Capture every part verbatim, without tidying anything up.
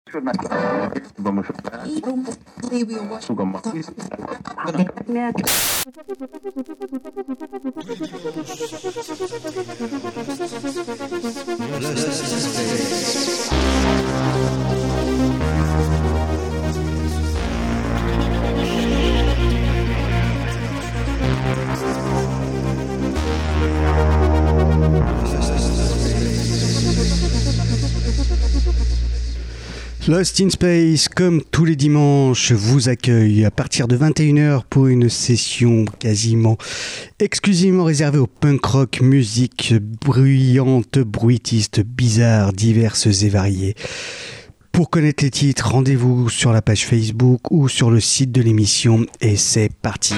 Vamos Lost in Space, comme tous les dimanches, vous accueille à partir de vingt et une heures pour une session quasiment exclusivement réservée au punk rock, musique bruyante, bruitiste, bizarre, diverses et variées. Pour connaître les titres, rendez-vous sur la page Facebook ou sur le site de l'émission et c'est parti.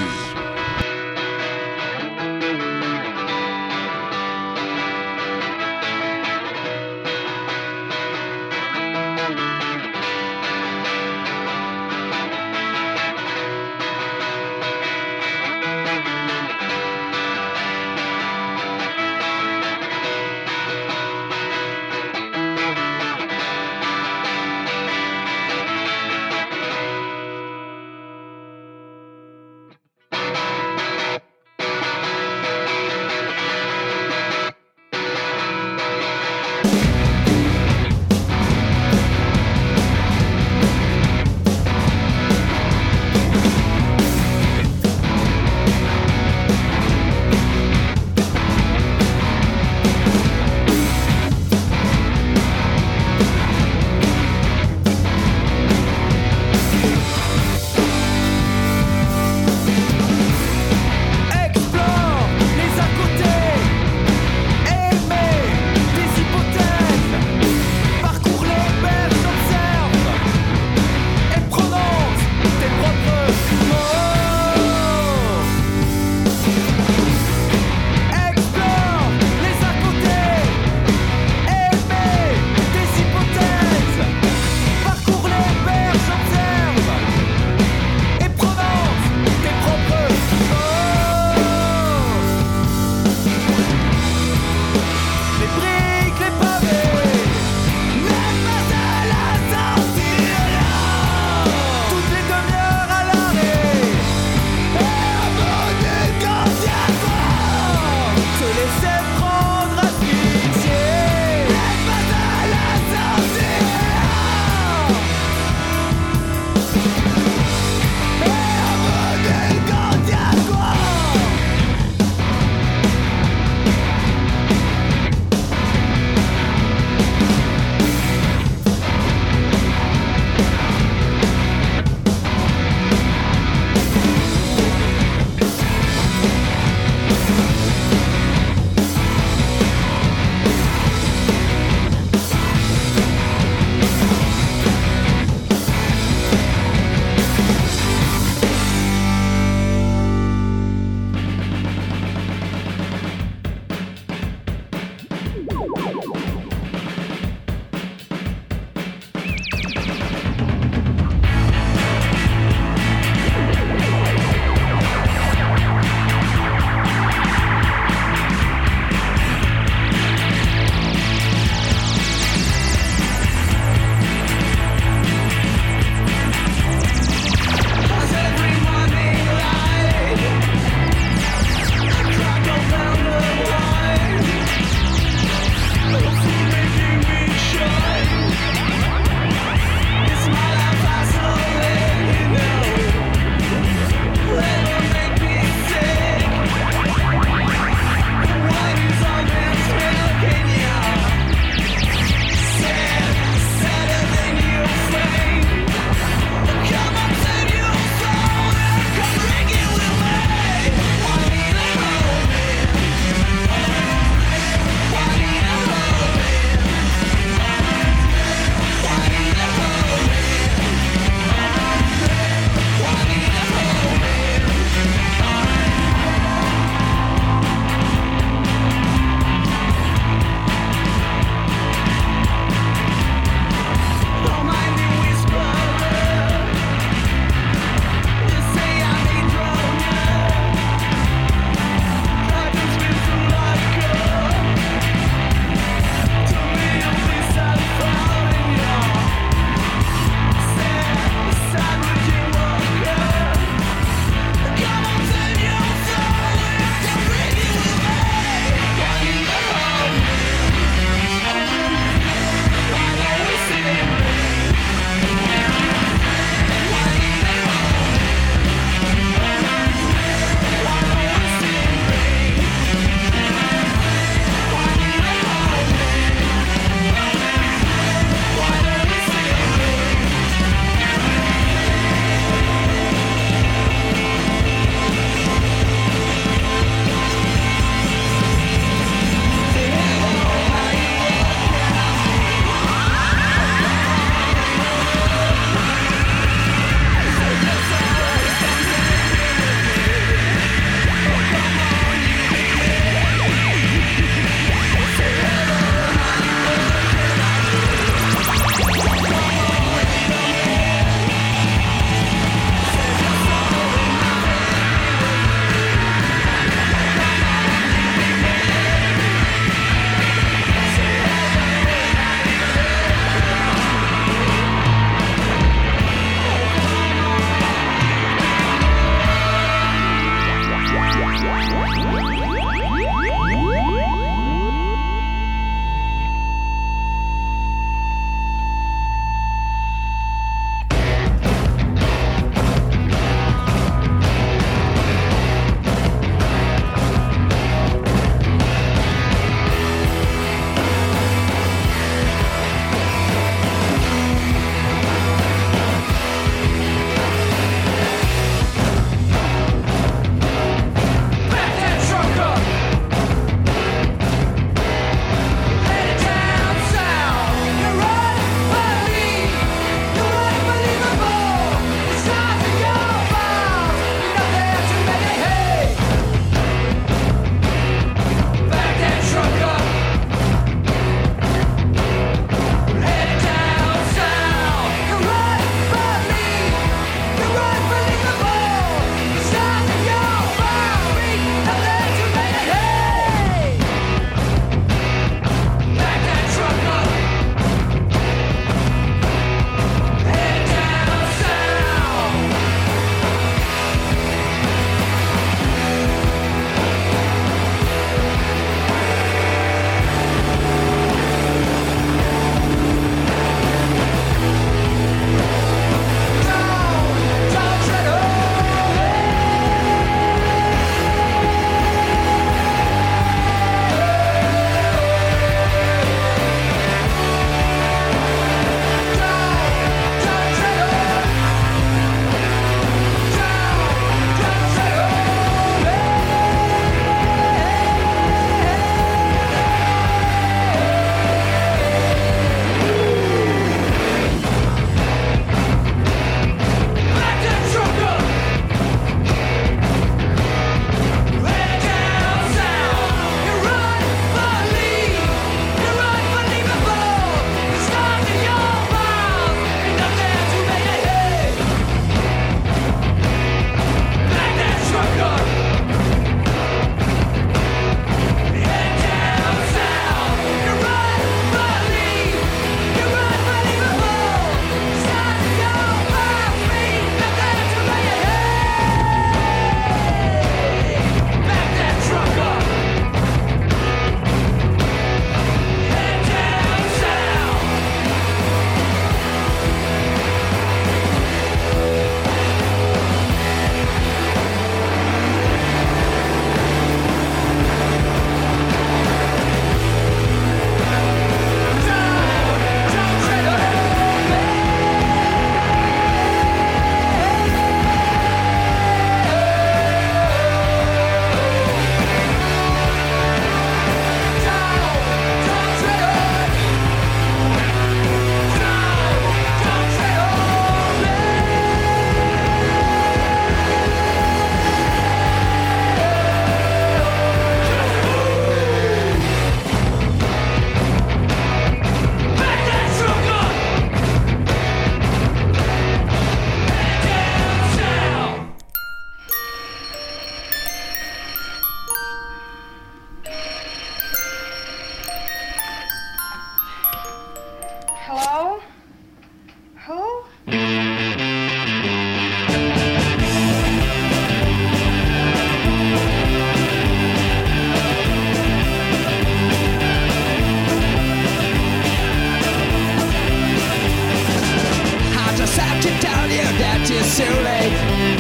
it's too late.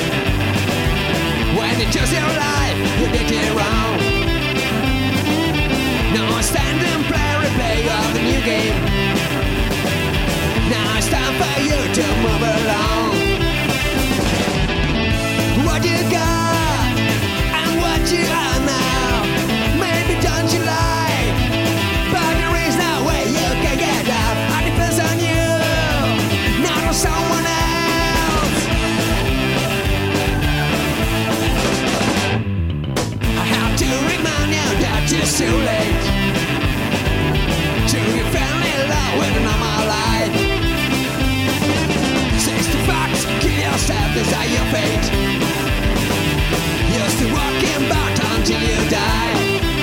When you choose your life, you did it wrong. Now stand and play, replay of the new game. Now it's time for you to move along. What you got and what you are now, maybe don't you like, but there is no way you can get out. It depends on you, not on someone else. I have to remind you that it's too late to you fell in love with a normal life. Sixty facts, kill yourself, decide your fate. You're still walking back until you die.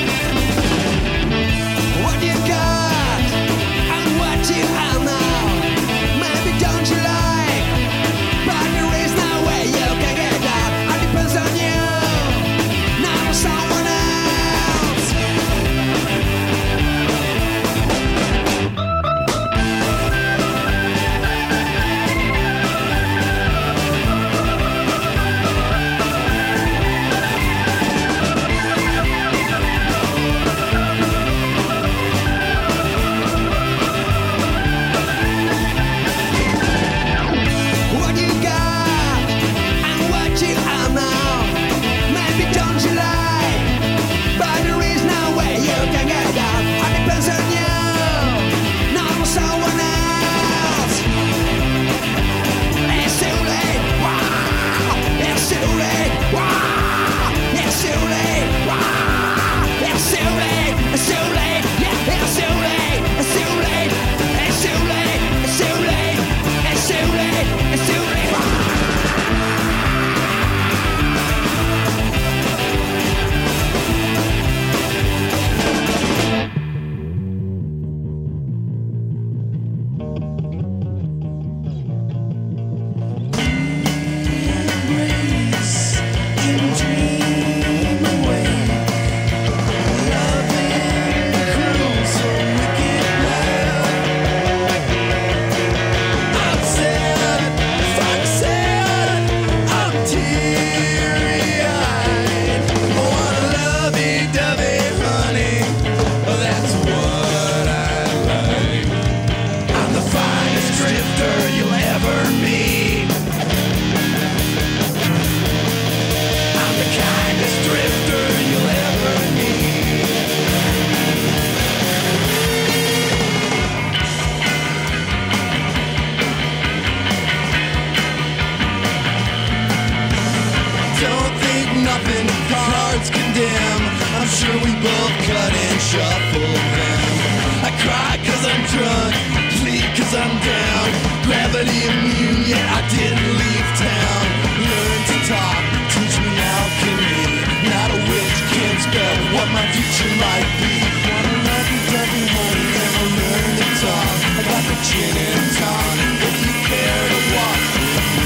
What you got and what you are now, maybe don't you like, but there is no way you can get out. It depends on you, not on someone else. What you got and what you are now, maybe don't you like, but there is no way you can get out. It depends on you, not on someone else. It's too late, wow. It's too late, wow. It's too late, wow. It's too late, it's too late, yeah. It's too late, it's too late, it's too late, it's too late, it's too late, it's too late, wow. Don't think nothing, cards condemn. I'm sure we both cut and shuffle them. I cry cause I'm drunk, bleed cause I'm down. Gravity immune, yet I didn't leave town. Learn to talk, teach me alchemy. Not a witch, can't spell what my future might be. Wanna love you, love you, honey, and I'll learn to talk. I got the gin and tonic, if you care to walk with me.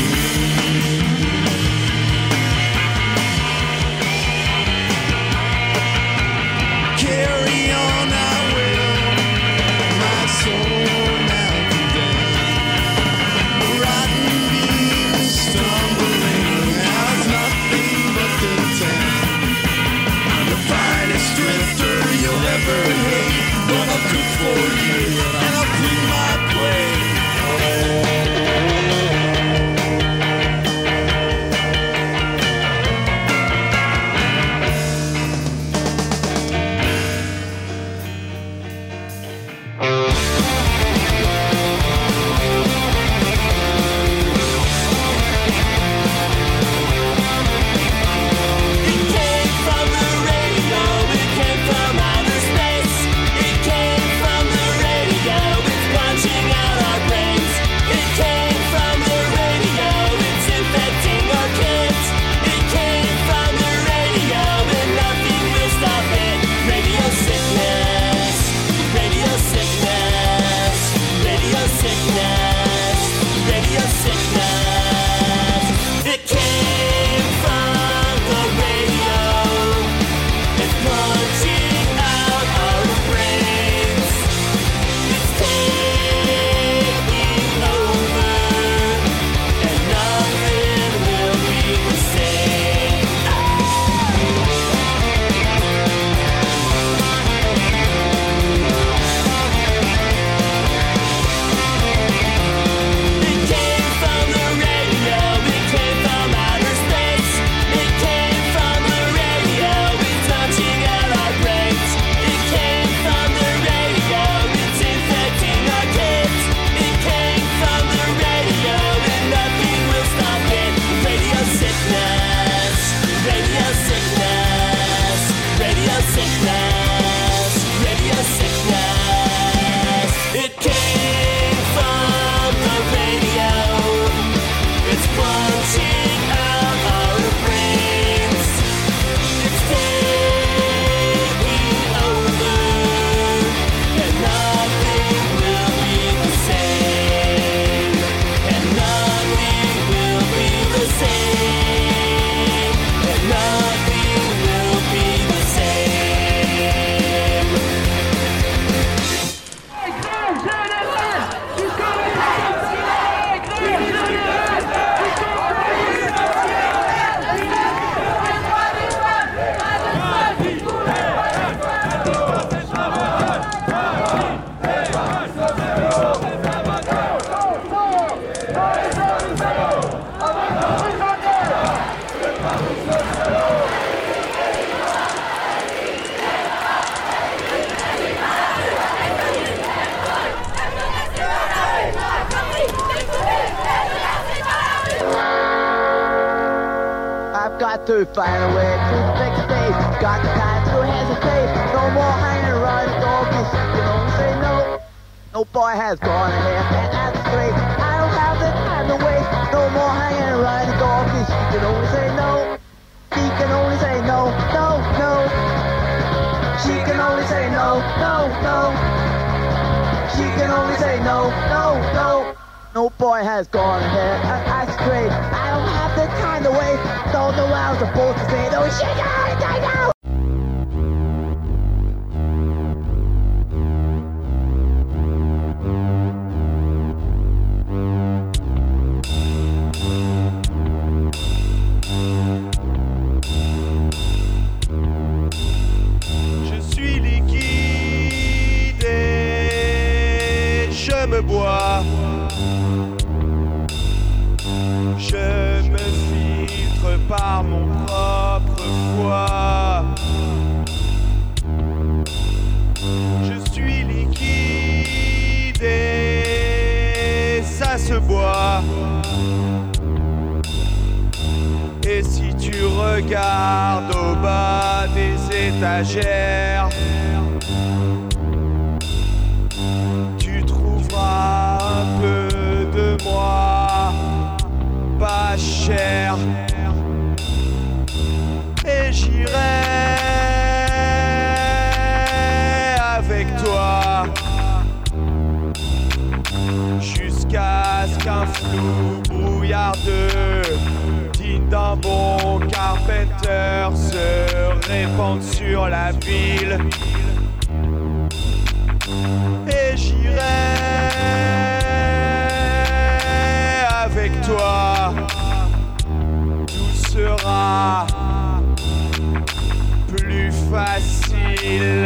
Carry on, I will. My soul now condemned. Rotten beams stumbling. How's nothing but the ten. I'm the finest drifter you'll ever hate. But I'll cook for you and I'll clean my plate. Nothing got to find a way to fix things. Got the time to hesitate. No more hanging around the door, cause you can only say no. No boy has gone ahead, and that's straight. I don't have the time to waste. No more hanging around the door, cause you can only say no. She can only say no, no, no. She can only say no, no, no. She can only say no, no, no. No boy has gone ahead, I, I straight. I don't have the time to wait. Don't know what I'm supposed to say. No, she can only say no. Je suis liquide et je me bois. Je me filtre par mon propre foie. Je suis liquide et ça se boit. Et si tu regardes au bas des étagères, tu trouveras un peu de moi pas cher. Et j'irai avec toi jusqu'à ce qu'un flou brouillardeux digne d'un bon carpenter se répande sur la ville. Et j'irai avec toi, tout sera plus facile.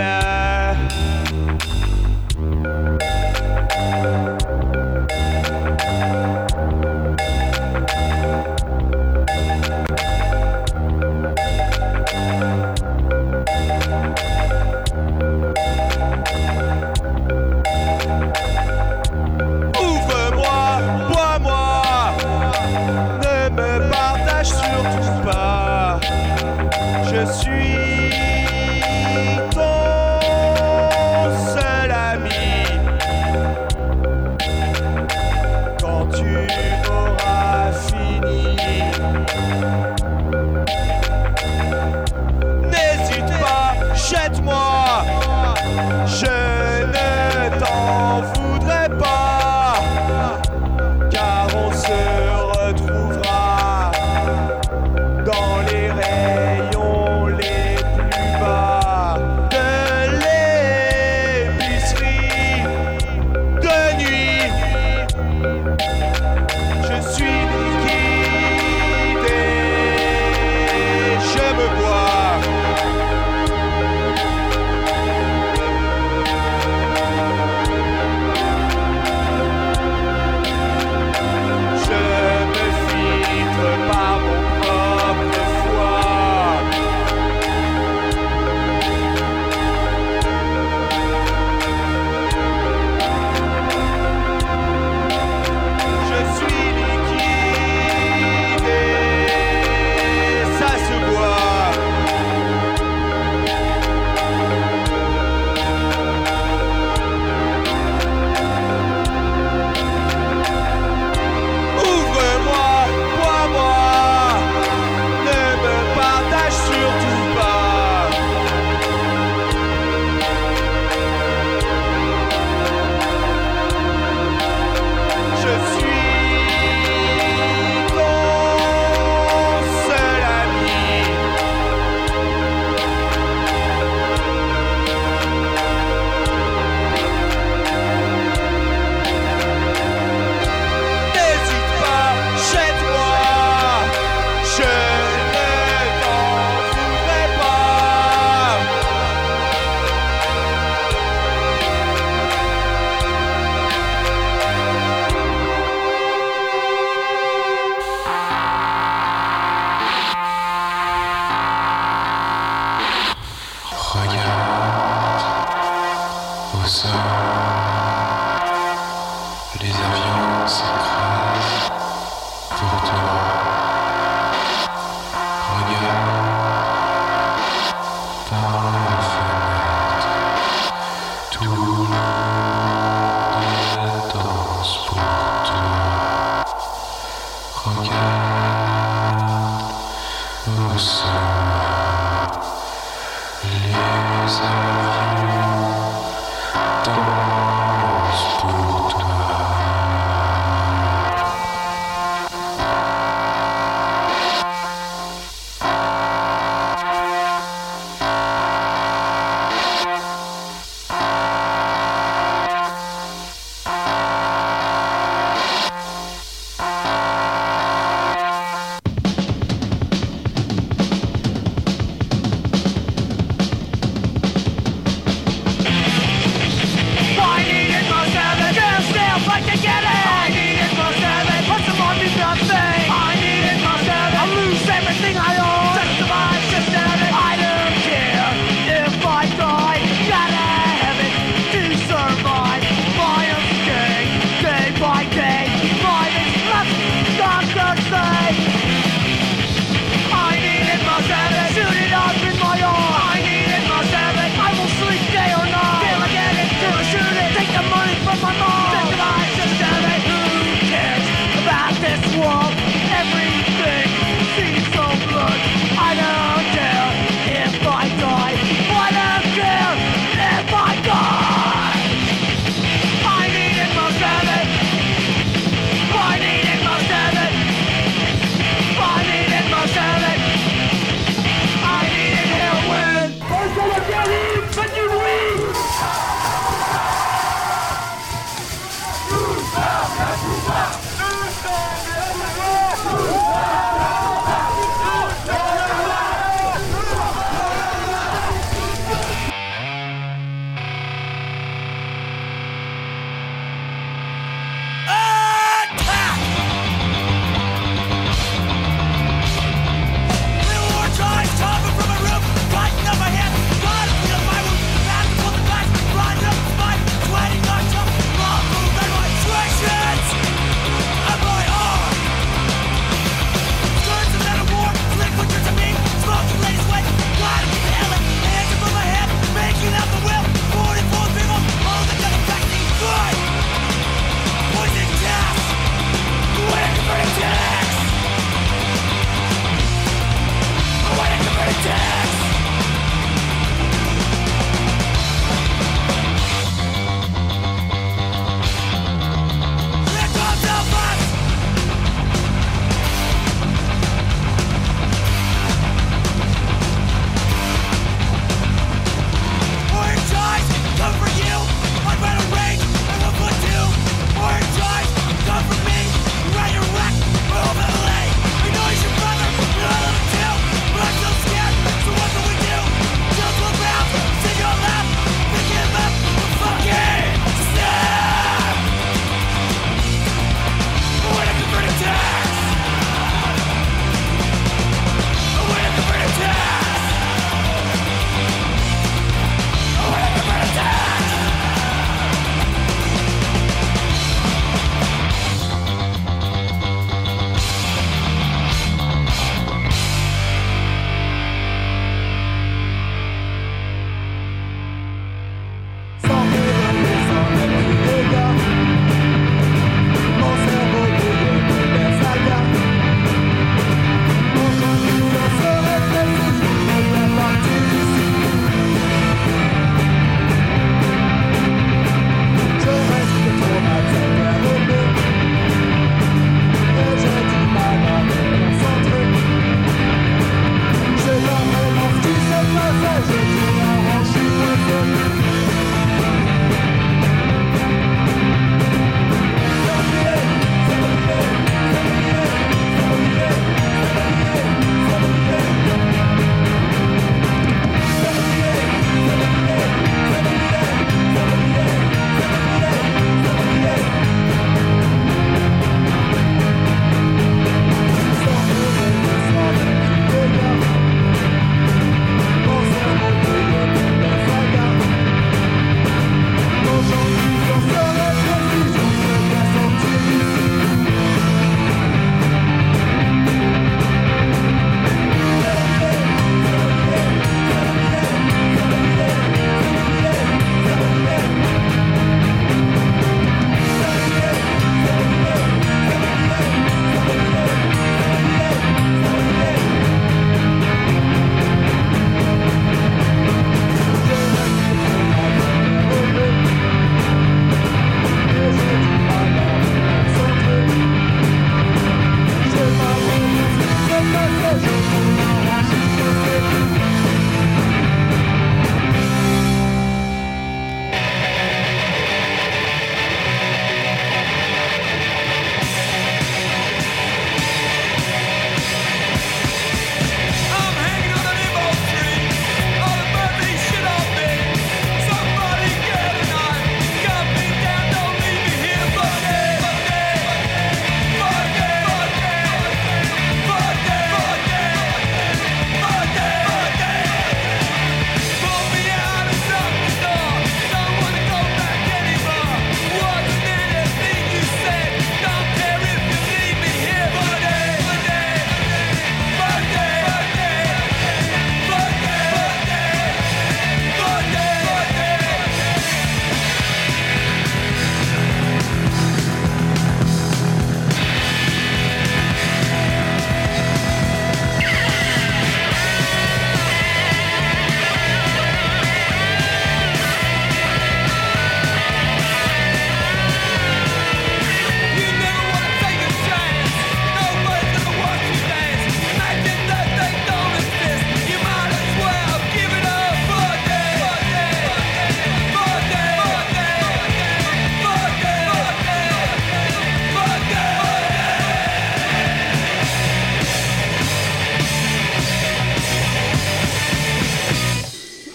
Je suis ton seul ami. Quand tu auras fini, n'hésite pas, jette-moi. Je ne t'en voudrais pas, car on se retrouvera dans les rayons les plus bas de l'épicerie de nuit. Je suis liquide et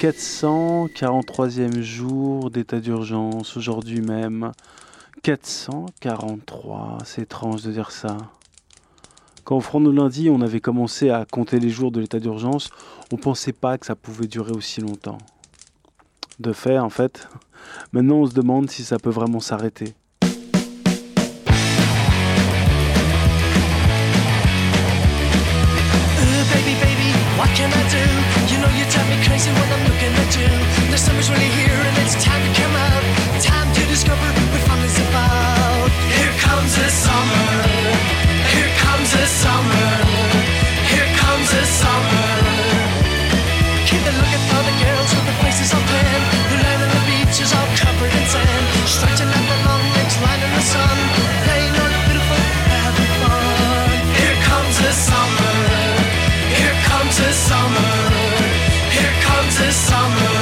quatre cent quarante-troisième jour d'état d'urgence, aujourd'hui même. quatre cent quarante-trois, c'est étrange de dire ça. Quand au front de lundi, on avait commencé à compter les jours de l'état d'urgence, on pensait pas que ça pouvait durer aussi longtemps. De fait, en fait, maintenant on se demande si ça peut vraiment s'arrêter. Baby, baby, what can I do? You know you drive me crazy when I'm looking at you. The summer's really here and it's time to come out. Time to discover what fun is about. Here comes the summer. Here comes the summer. Here comes the summer. Keep the looking for the girls with the faces all tan. The land on the beach is all covered in sand. Stretching out the long legs, lying in the sun. Playing on the beautiful, having fun. Here comes the summer. Here comes the summer. Here comes the summer.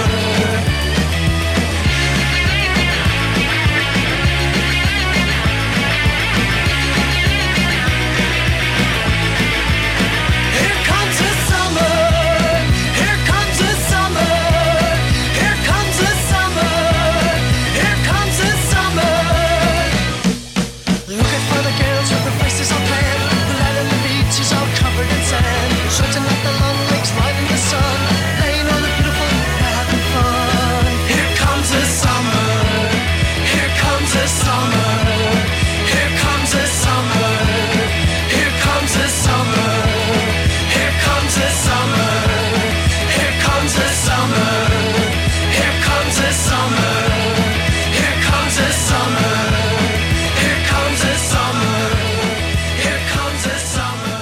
Stretching out the long legs, right in the sun. Playing on the beautiful, having fun. Here comes the summer. Here comes the summer. Here comes the summer. Here comes the summer. Here comes the summer. Here comes the summer. Here comes the summer. Here comes the summer. Here comes the summer. Here comes the summer.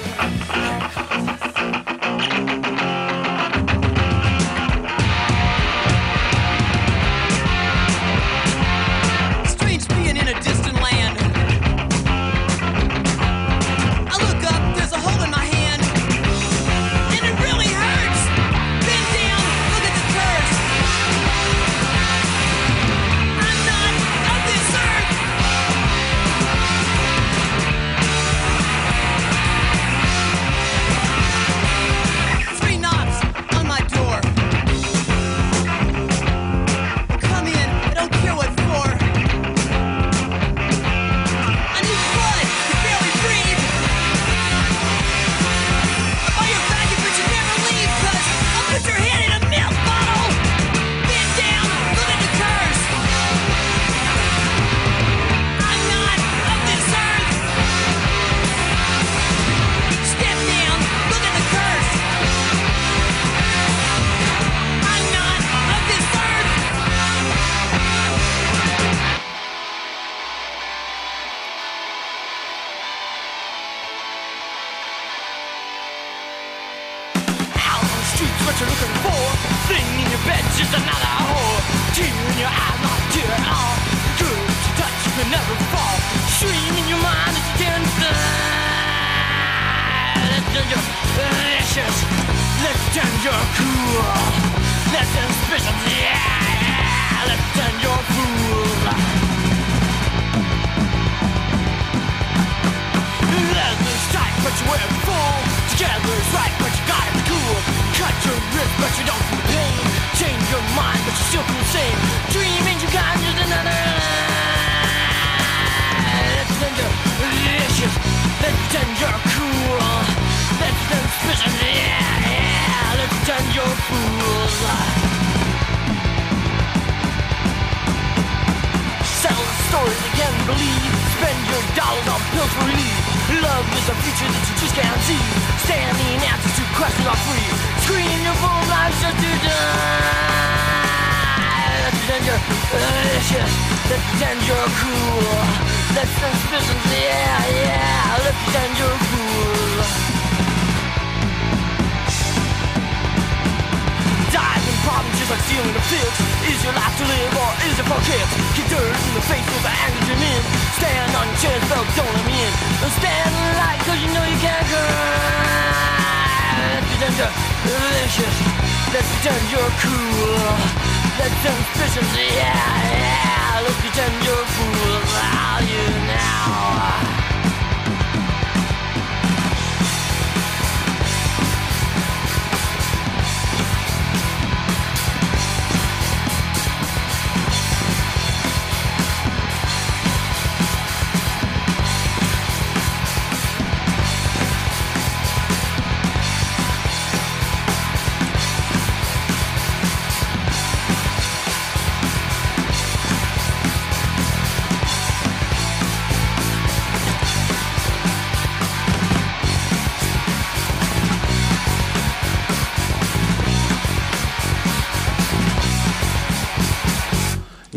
Strange being in a distant land. I look up, there's a hole in my hand, and it really hurts. Bend down, look at the curves. I'm not of this earth. Three knocks on my door. Come in, I don't care what for. I need blood to barely breathe. I'll buy your faggot, but you never leave, cause I'll put your head in a milk bottle. Bend down, look at the curves. I'm not of this earth. Step down, look at the curves. I'm not of this earth. Out on the streets, what you looking for? Thing in your bed, just another whore. Tear in your eyes, not a tear at all. Good to touch, you can never fall. Stream in your mind as you turn you're delicious. Let's turn your cool. Let's turn suspicious, yeah, yeah. Let's turn your fool. Leather's tight, but you wear it full. Together's right, but you gotta be cool. Cut your wrist, but you don't feel pain. Change your mind, but you still feel the same. Dreaming you got just another. Let's turn your delicious. Let's turn your cool. Let's turn suspicious, yeah, yeah. Let's turn your fool. Sell the stories you can't believe. Spend your dollars on pills for relief. Love is a future that you just can't see. Stand the answers to questions are free. Scream your full life just to die. Let's pretend you're delicious. Let's pretend you're cool. Let's turn suspicions, yeah, yeah. Let's pretend you're cool. Dive in problems just like stealing a fix. Is your life to live or is it for kicks? Kick dirt in the face with the anger you're in. Stand on your chest, belt, don't let me in. Don't stand in the light cause you know you can't cry. Let's pretend you're delicious. Let's pretend you're cool. Let's turn suspicions, yeah, yeah. Let's pretend you're fool. I'll you now.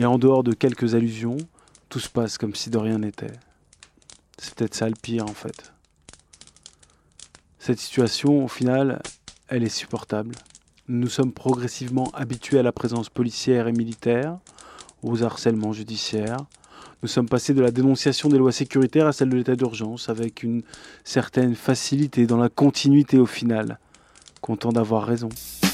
Et en dehors de quelques allusions, tout se passe comme si de rien n'était. C'est peut-être ça le pire en fait. Cette situation, au final, elle est supportable. Nous nous sommes progressivement habitués à la présence policière et militaire, aux harcèlements judiciaires. Nous sommes passés de la dénonciation des lois sécuritaires à celle de l'état d'urgence, avec une certaine facilité dans la continuité au final, content d'avoir raison.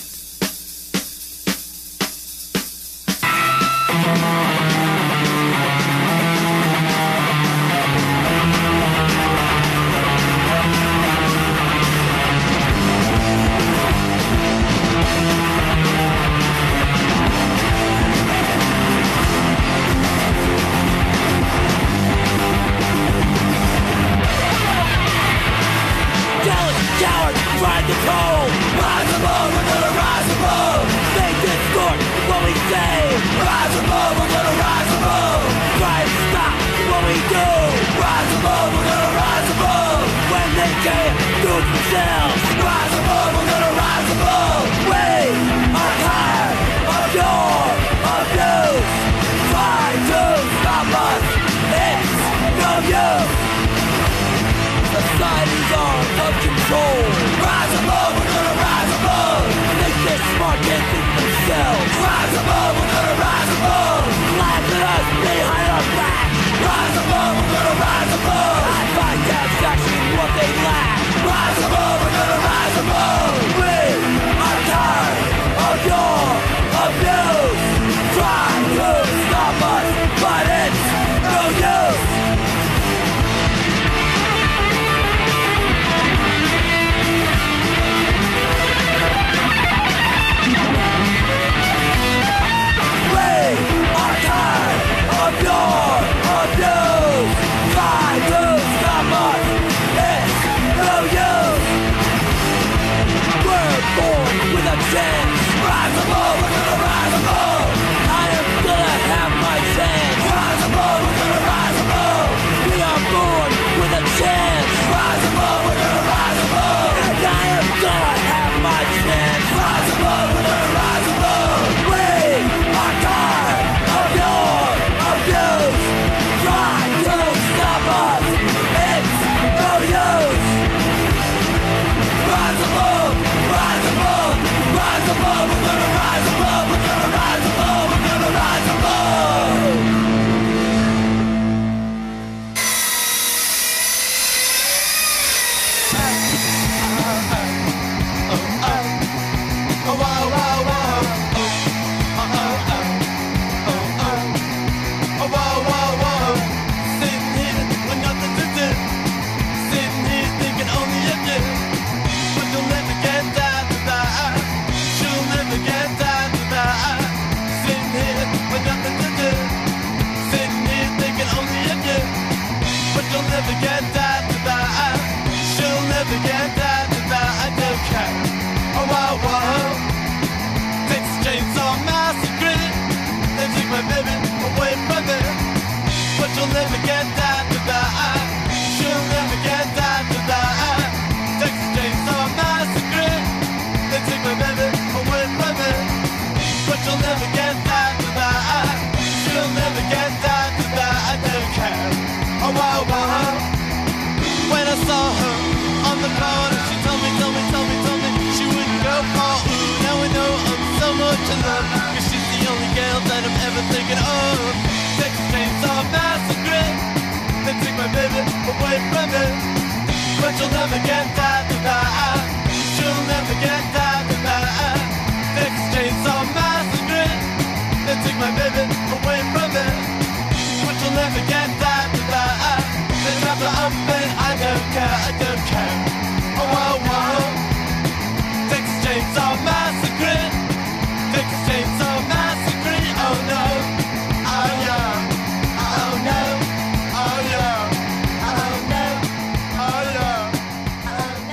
Society's arms of control. Rise above, we're gonna rise above. Think they're smart, can't think themselves. Rise above, we're gonna rise above. Laugh at us behind our back. Rise above, we're gonna rise above. I find satisfaction in what they lack. Rise above, we're gonna rise above. We are tired of your abuse. Try to stop us, but it's no use. Rise above, we're gonna rise above. I am gonna have my chance. Rise above, we're gonna rise above. We are born with a chance. Rise above, we're gonna rise above. And I am gonna have my chance. Rise above, we're gonna rise above. We are tired of your abuse. Try to stop us, it's no use. Rise above, rise above. Rise above, we're gonna rise above, we're gonna rise above, we're gonna rise above. Oh, wow, wow, wow. Oh, oh, oh, oh, oh, oh, wow, wow, wow. Sitting here with nothing to do. Sitting here thinking only of you. But you'll never get that to that. She'll never get that to that. Sitting here with nothing to do. Sitting here thinking only of you. But you'll never get that to that. She'll never get that to that. I don't care. Oh wow wow. Texas Chainsaw Massacre. They took my baby away from me. But you'll never get that to that. She'll never get that to that. Texas Chainsaw Massacre. They took my baby away from me. But you'll never get that to that. She'll never get that to that. I don't care. Oh wow wow. When I saw her on the corner, she told me, told me, told me, told me she wouldn't go far. Ooh, now I know I'm so much in love, cause she's the only girl that I'm ever thinking of. Texas Chainsaw Massacre. They took my baby away from me. But you'll never get that to that. She'll never get that to that. Texas Chainsaw Massacre. They took my baby away from me. But you'll never get that to that. They wrap her up and I don't care, I don't care. Oh wow wow. Texas Chainsaw Massacre. Texas Chainsaw Massacre. Oh no. Oh yeah. Oh no. Oh yeah. Oh no. Oh yeah. Oh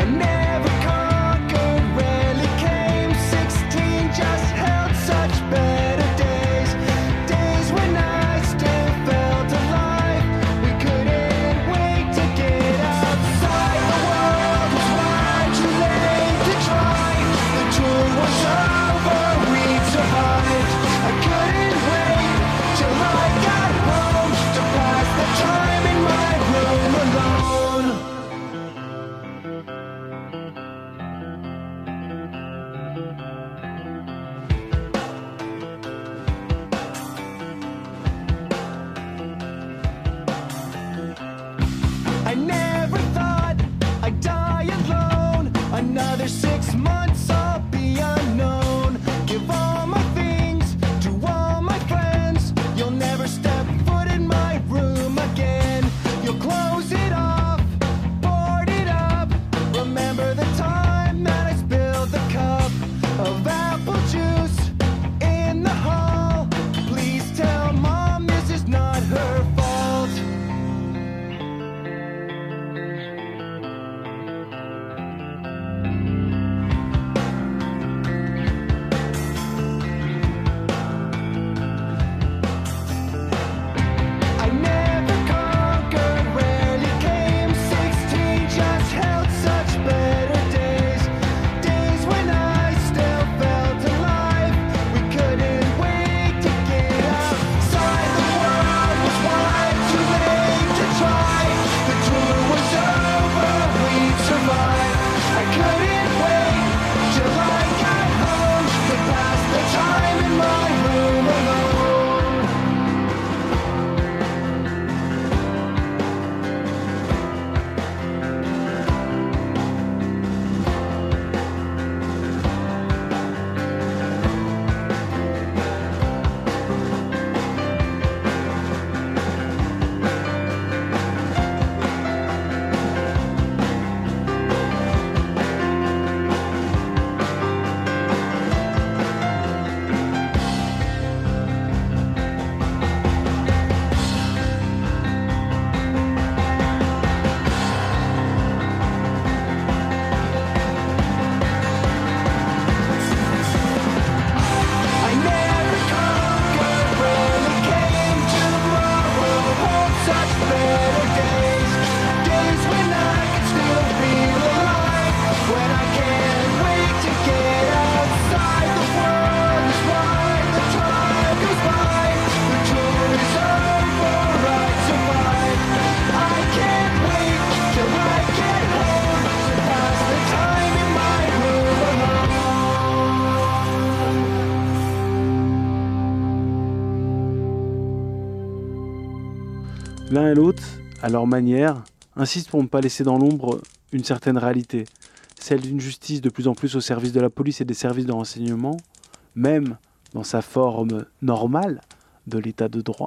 L'un et l'autre, à leur manière, insistent pour ne pas laisser dans l'ombre une certaine réalité, celle d'une justice de plus en plus au service de la police et des services de renseignement, même dans sa forme normale de l'état de droit.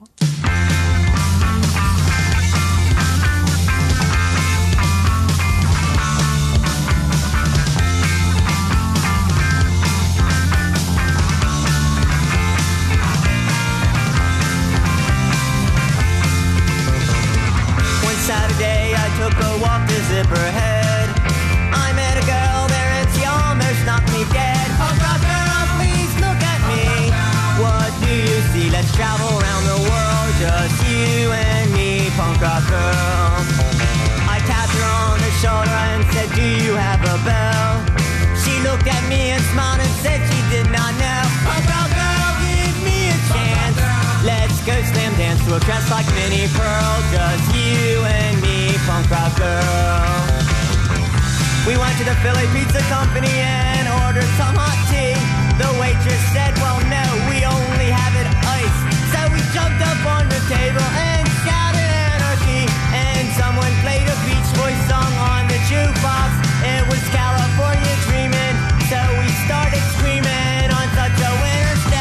Saturday I took a walk to Zipperhead. I met a girl there and she almost knocked me dead. Punk rock girl, please look at me. What do you see? Let's travel around the world, just you and me, punk rock girl. I tapped her on the shoulder and said, do you have a bell? She looked at me and smiled and said she did not know. Punk rock girl, give me a chance. Let's go slam dance to a dress like Minnie Pearl, just you and me, punk rock girl. We went to the Philly Pizza Company and ordered some hot tea. The waitress said, well no, we only have it iced. So we jumped up on the table and shouted anarchy. And someone played a Beach Boys song on the jukebox. It was California Dreamin', so we started screaming on such a winter's day.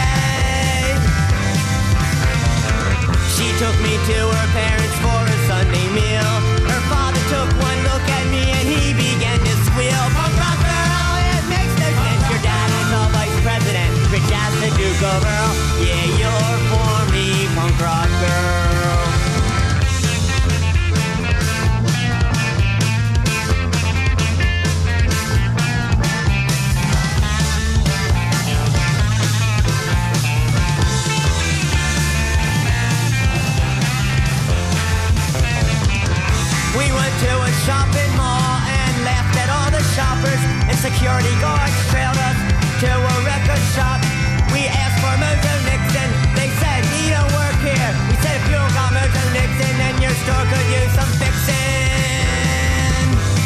She took me to her parents for a Sunday meal. Her father took one look at me and he began to squeal. Punk rock girl, it makes no sense. Your dad is a vice president, rich as the Duke of Earl. Yeah, you're for me, punk rock girl. security guards trailed us to a record shop. We asked for Mojo Nixon. They said he don't work here. We said if you don't got Mojo Nixon, then your store could use some fixing.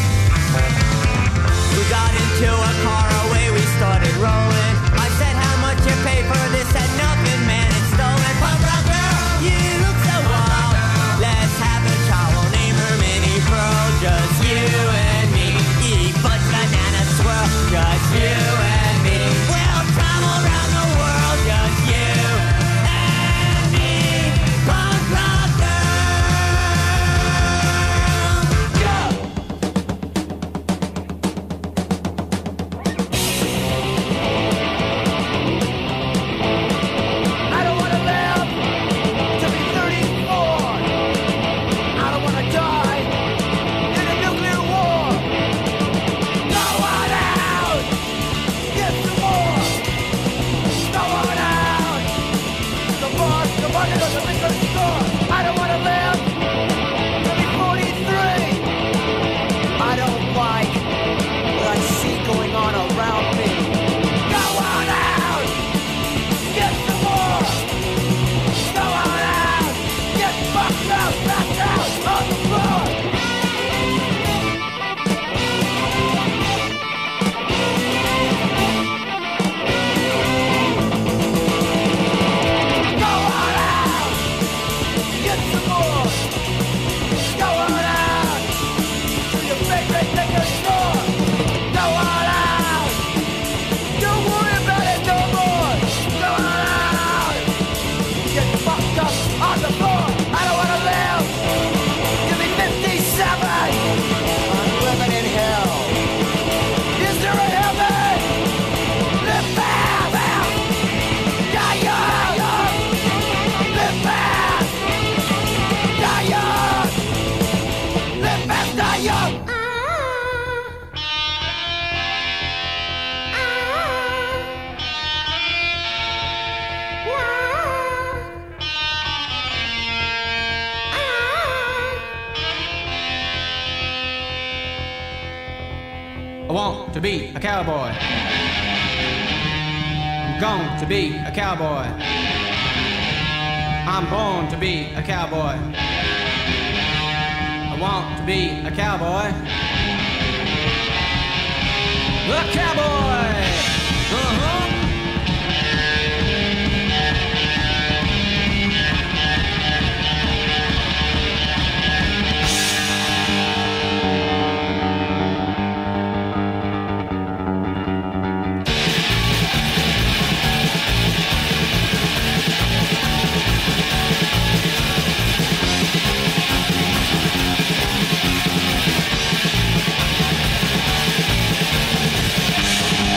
We got into a car, away we started rolling. I said, how much you pay for this? Said nothing, man, it's stolen. Punk rock girl, you look so wild. Let's have a chow, we'll name her Minnie Pearl. Just you and me, eat fudge, banana, swirl. Just you and me, we'll travel around the world. Just you and me, punk rock girl. Go! I don't wanna live to be thirty-four. I don't wanna die in a nuclear war. Go on out, get some more. Go on out, the boss, the market of the liquor store. I don't wanna live to be forty-three. I don't like what I see going on around me. Go on out, get some more. Go on out, get fucked out, knocked out on the floor. Go on out, get some more. Go on out to your favorite liquor store. Go on out, don't worry about it no more. Go on out, get fucked up on the floor. I don't wanna live. Give me fifty-seven. I'm living in hell. Is there a heaven? Live fast. Die young. Live fast. Die young. Live fast. Die young. I want to be a cowboy. I'm going to be a cowboy. I'm born to be a cowboy. I want to be a cowboy. A cowboy! Uh-huh! Go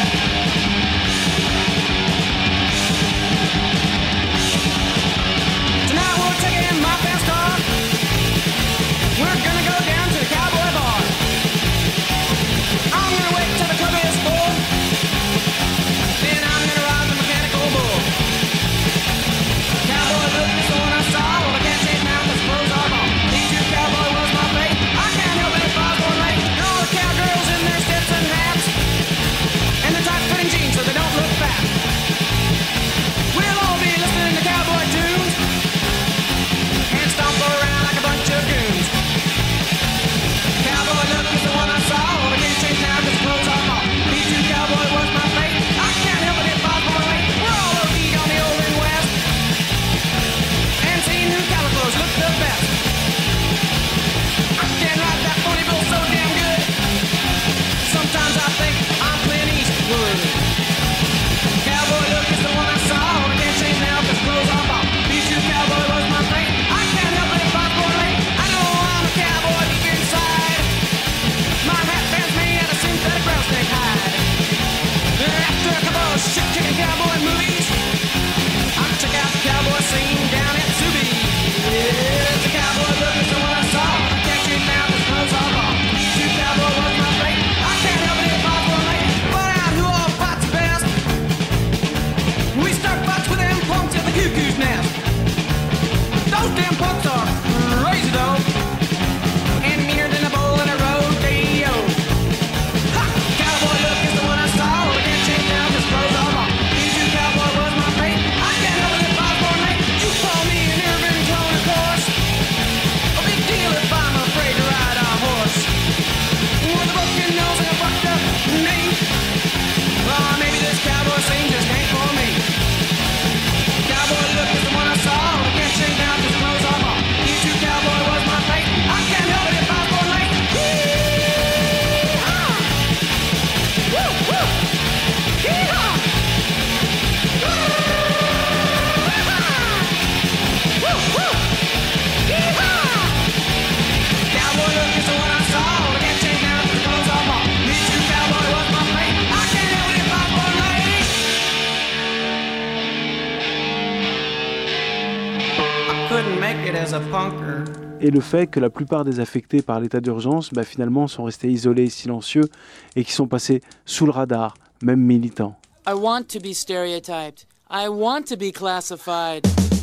it as a punker. Et le fait que la plupart des affectés par l'état d'urgence, bah, finalement, sont restés isolés et silencieux et qui sont passés sous le radar, même militants. I want to be stereotyped. I want to be classified.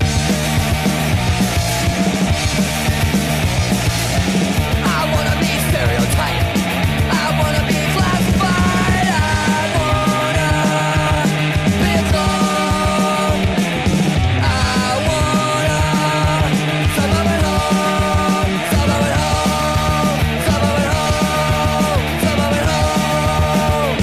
I wanna be stereotyped. I wanna be classified. I wanna be alone. I wanna suburban home, suburban home, suburban home, suburban home.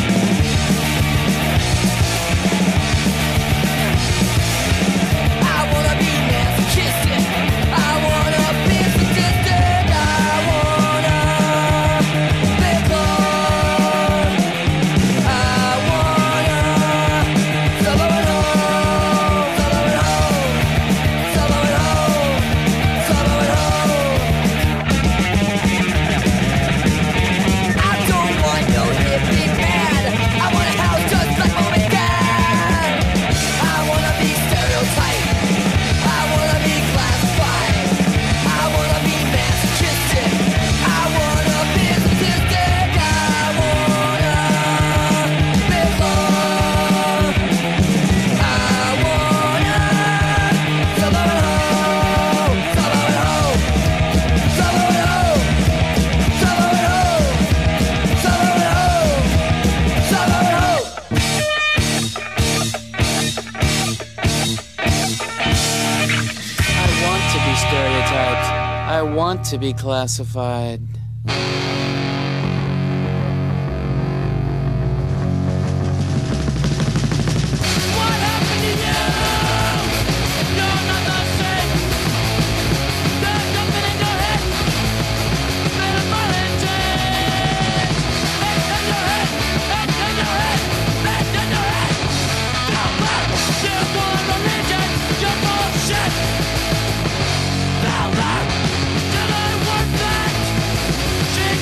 I wanna be masochistic. I wanna be sadistic. I wanna be alone. I wanna suburban home, suburban home, suburban home, suburban home. I don't want no hippie man. I want a house just like mom and dad. I wanna be stereotyped. I wanna be classified. I wanna be masochistic. I wanna be sadistic. I wanna be alone. I wanna suburban home, suburban home, suburban home, suburban home, suburban home, suburban home. I want to be stereotyped. I want to be classified. What happened to you? You're not the same. There's something in your head. Been a violent change. It's in your head. It's in your head. It's in your head. Out loud. You want religion. You're bullshit. Out loud. Till I want that. She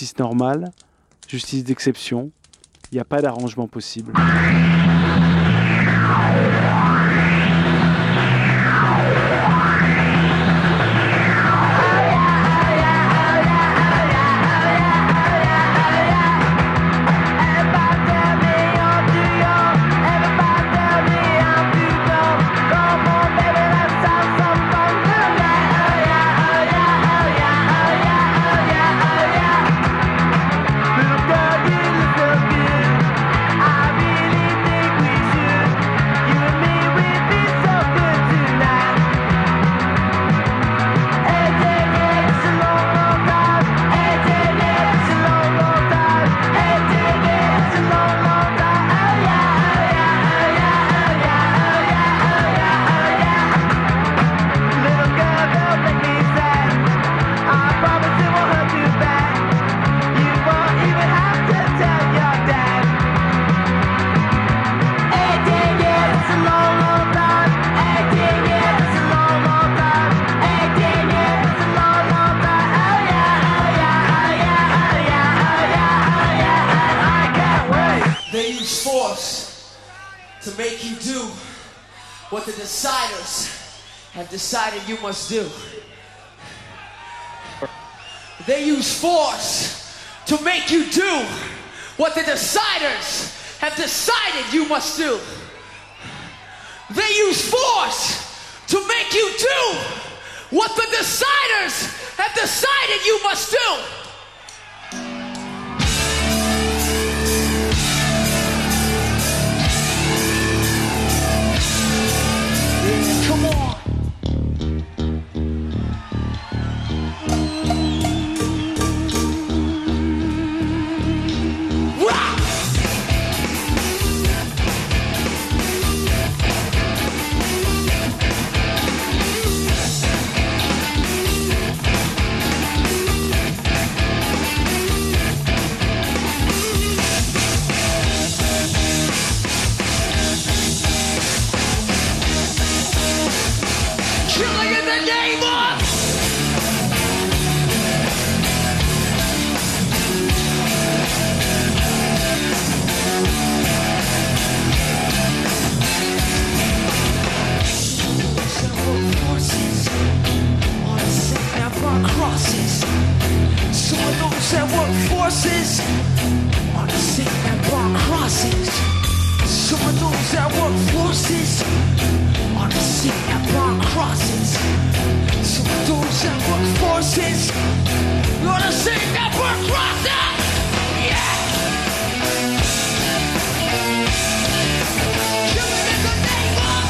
justice normale, justice d'exception. Il n'y a pas d'arrangement possible. What the deciders have decided you must do. They use force to make you do what the deciders have decided you must do. They use force to make you do what the deciders have decided you must do. Come on. Rock. Killing in the name of forces on the same that burn crosses. Some of those that work forces on the same that burn crosses. Some of those that work forces on the scene that burn crosses. Some of those that work forces on the scene that burn crosses. Yeah. Killing in the name of.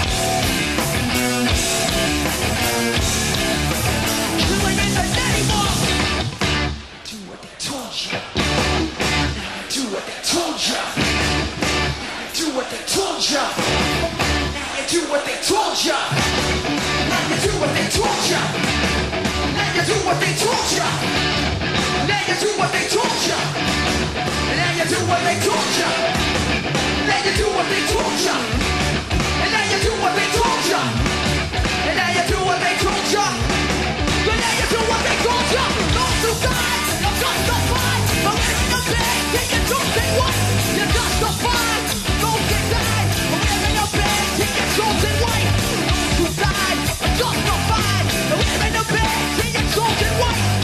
Killing in the name of. Do what they told you. Do what they told you. Do what they told you. Do what they told ya. Now you do what they told ya. Now you do what they told ya. Now you do what they told ya. Now you do what they told ya. Now you do what they told ya. And now you do what they told ya. And now you do what they told ya. And now you do what they told ya. Those who died, you're justified. But when you're bad, then you don't say what? You're justified. Those that died, but when you're bad, chosen white, those who died are justified. They're wearing the badge, they are chosen white.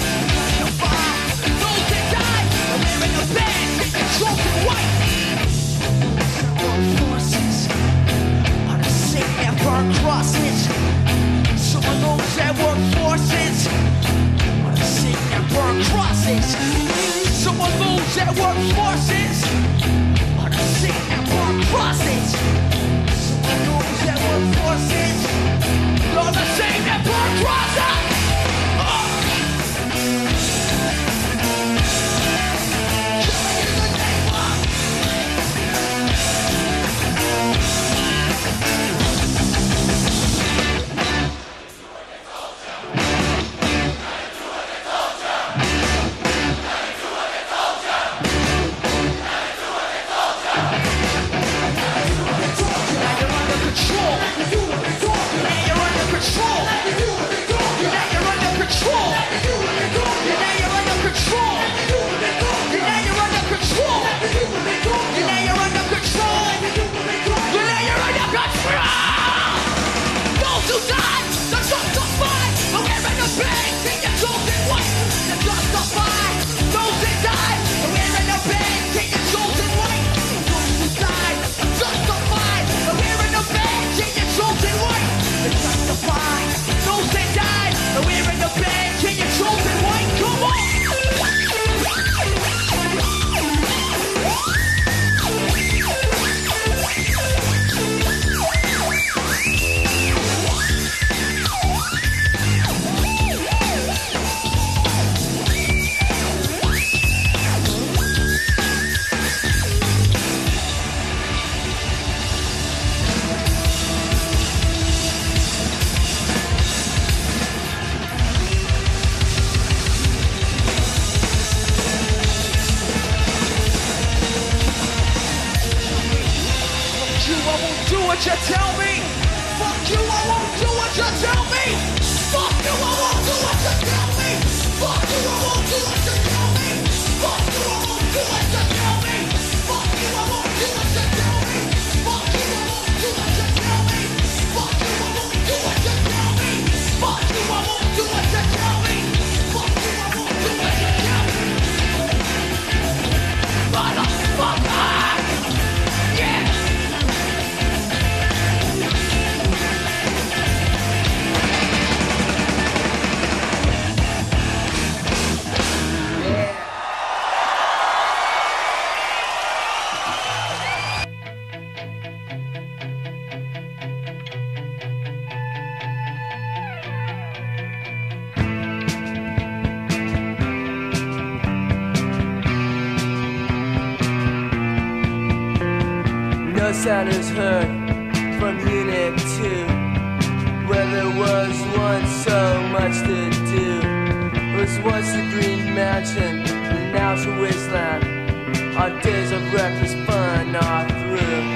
what you tell me. Fuck you, I won't do what you tell me. Fuck you, I won't do what you tell me. Fuck you, I won't do what you tell me. Fuck you, I won't do what you tell me. Fuck you, I won't do what you tell me. Fuck you, I won't do what you tell me. Fuck you, I won't do what you tell me. Fuck you, I won't do what you tell me. Fuck you, I won't do what you tell me. Motherfucker! Yeah! No sound is heard from Unit two, where there was once so much to do. It was once a green mountain, and now it's a wasteland. Our days of reckless fun are through.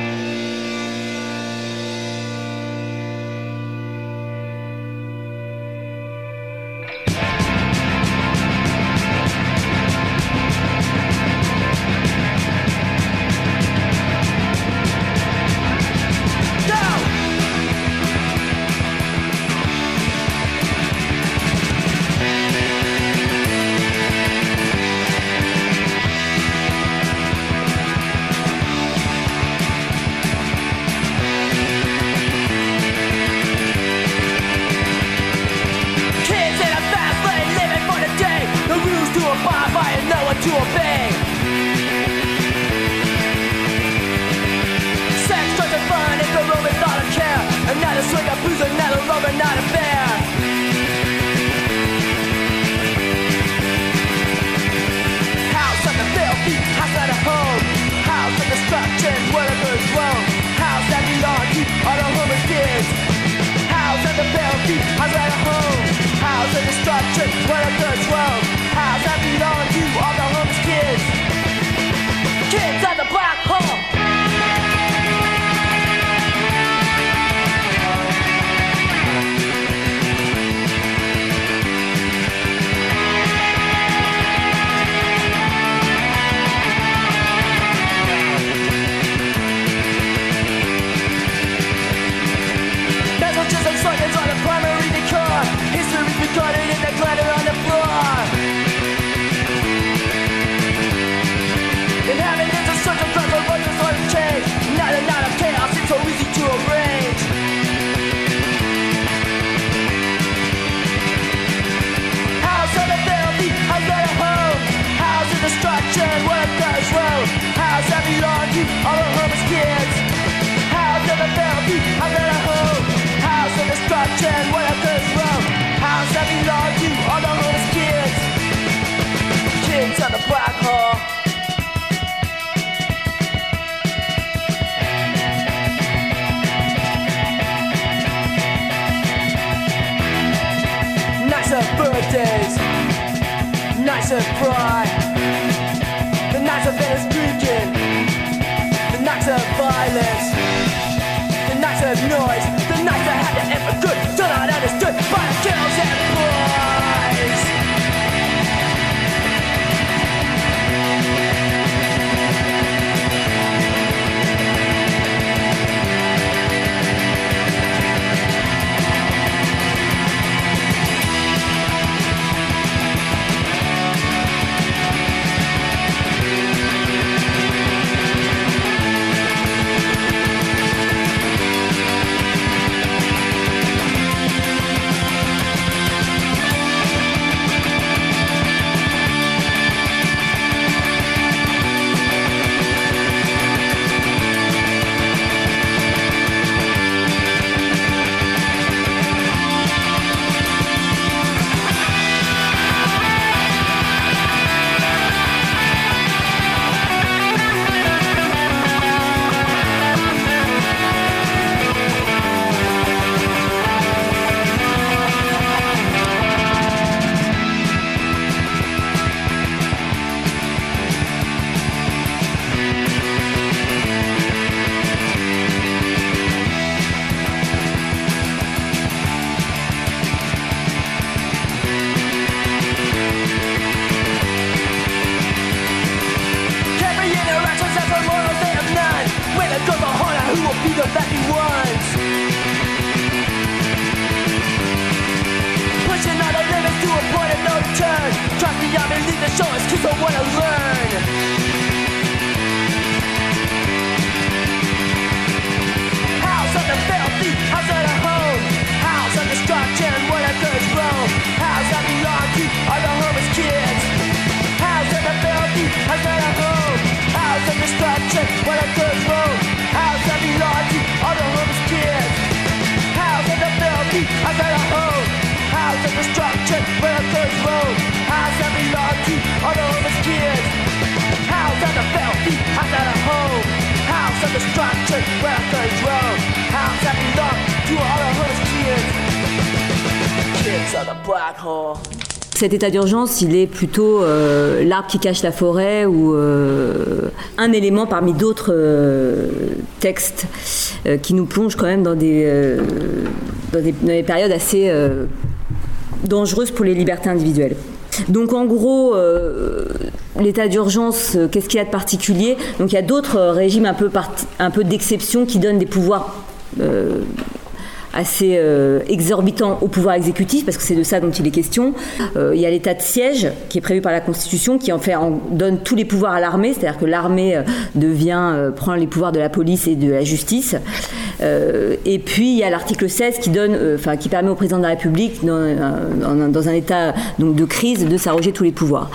To obey. Sex, drugs, and fun is the room is not a care. Another swing of booze, another rover, not a bear. House of the filthy, house at a home. House of destruction, where the birds roam. House that belongs to all the homeless kids. House of the filthy, house at a home. House of destruction, where the birds roam. House that belongs to all the homeless kids. Kids at the black hole. Messages and slogans are the primary decor. History is recorded in the glitter on the floor. Inhabitants of certain crimes are roses on a chain. Not a night of chaos, it's so easy to arrange. House of the filthy, house of the home. House of destruction, where the guys roam. House that belongs to all the homeless kids. House of the filthy, house of the home. House of destruction, where the guys roam. House that belongs to all the homeless kids. Kids at the black hole. Nights of birthdays, nights of pride, the nights of Venice drinking, the nights of violence, the nights of noise, the nights that had to end for good, still not understood by the girls and boys. black hole. Cet état d'urgence, il est plutôt euh, l'arbre qui cache la forêt ou euh, un élément parmi d'autres euh, textes euh, qui nous plongent quand même dans des, euh, dans des, dans des périodes assez euh, dangereuses pour les libertés individuelles. Donc en gros, euh, l'état d'urgence, euh, qu'est-ce qu'il y a de particulier ? Donc il y a d'autres euh, régimes un peu, part- un peu d'exception qui donnent des pouvoirs euh, assez euh, exorbitants au pouvoir exécutif, parce que c'est de ça dont il est question. Euh, il y a l'état de siège qui est prévu par la Constitution, qui en fait en donne tous les pouvoirs à l'armée, c'est-à-dire que l'armée euh, devient euh, prend les pouvoirs de la police et de la justice. Euh, et puis il y a l'article seize qui donne, euh, enfin qui permet au président de la République, dans, euh, dans, dans un état donc de crise, de s'arroger tous les pouvoirs.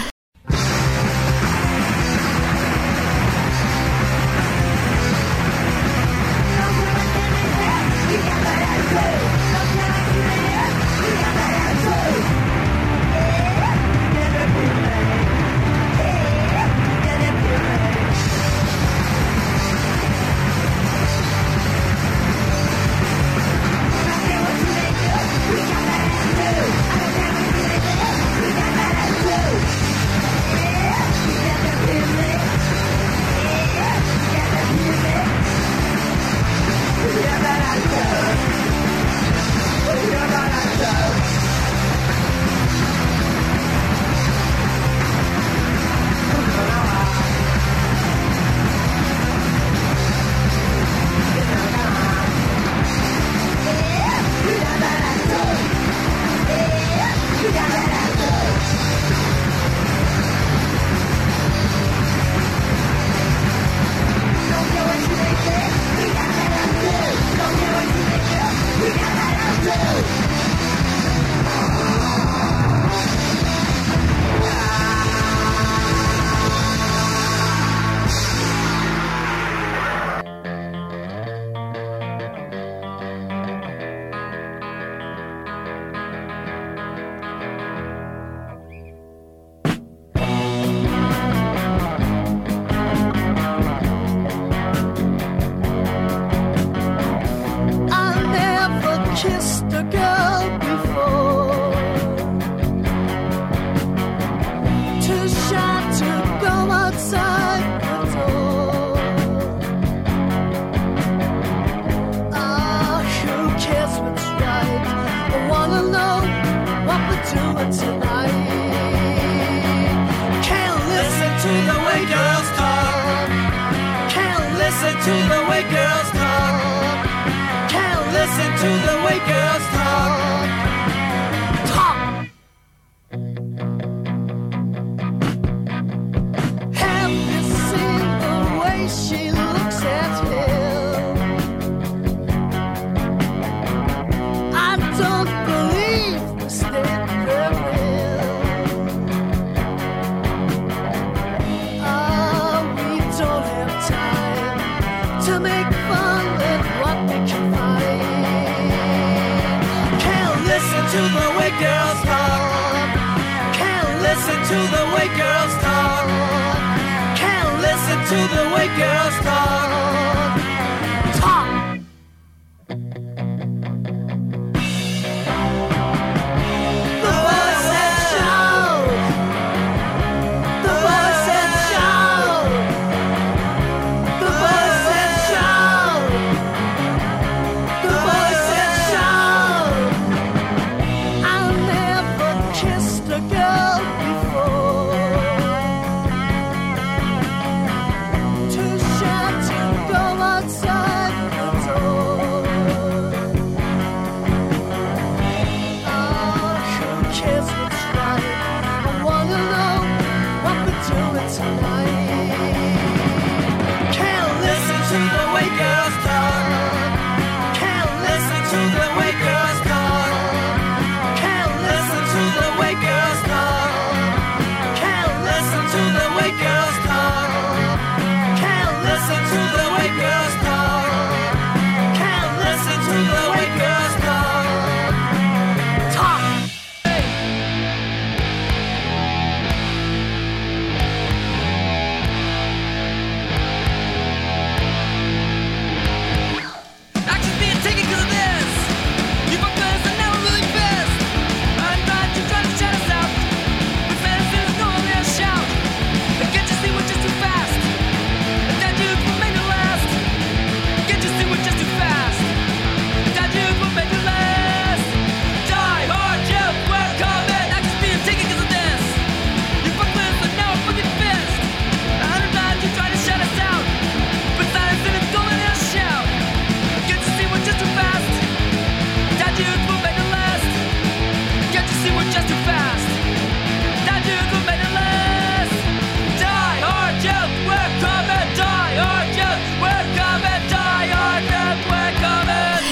I'll never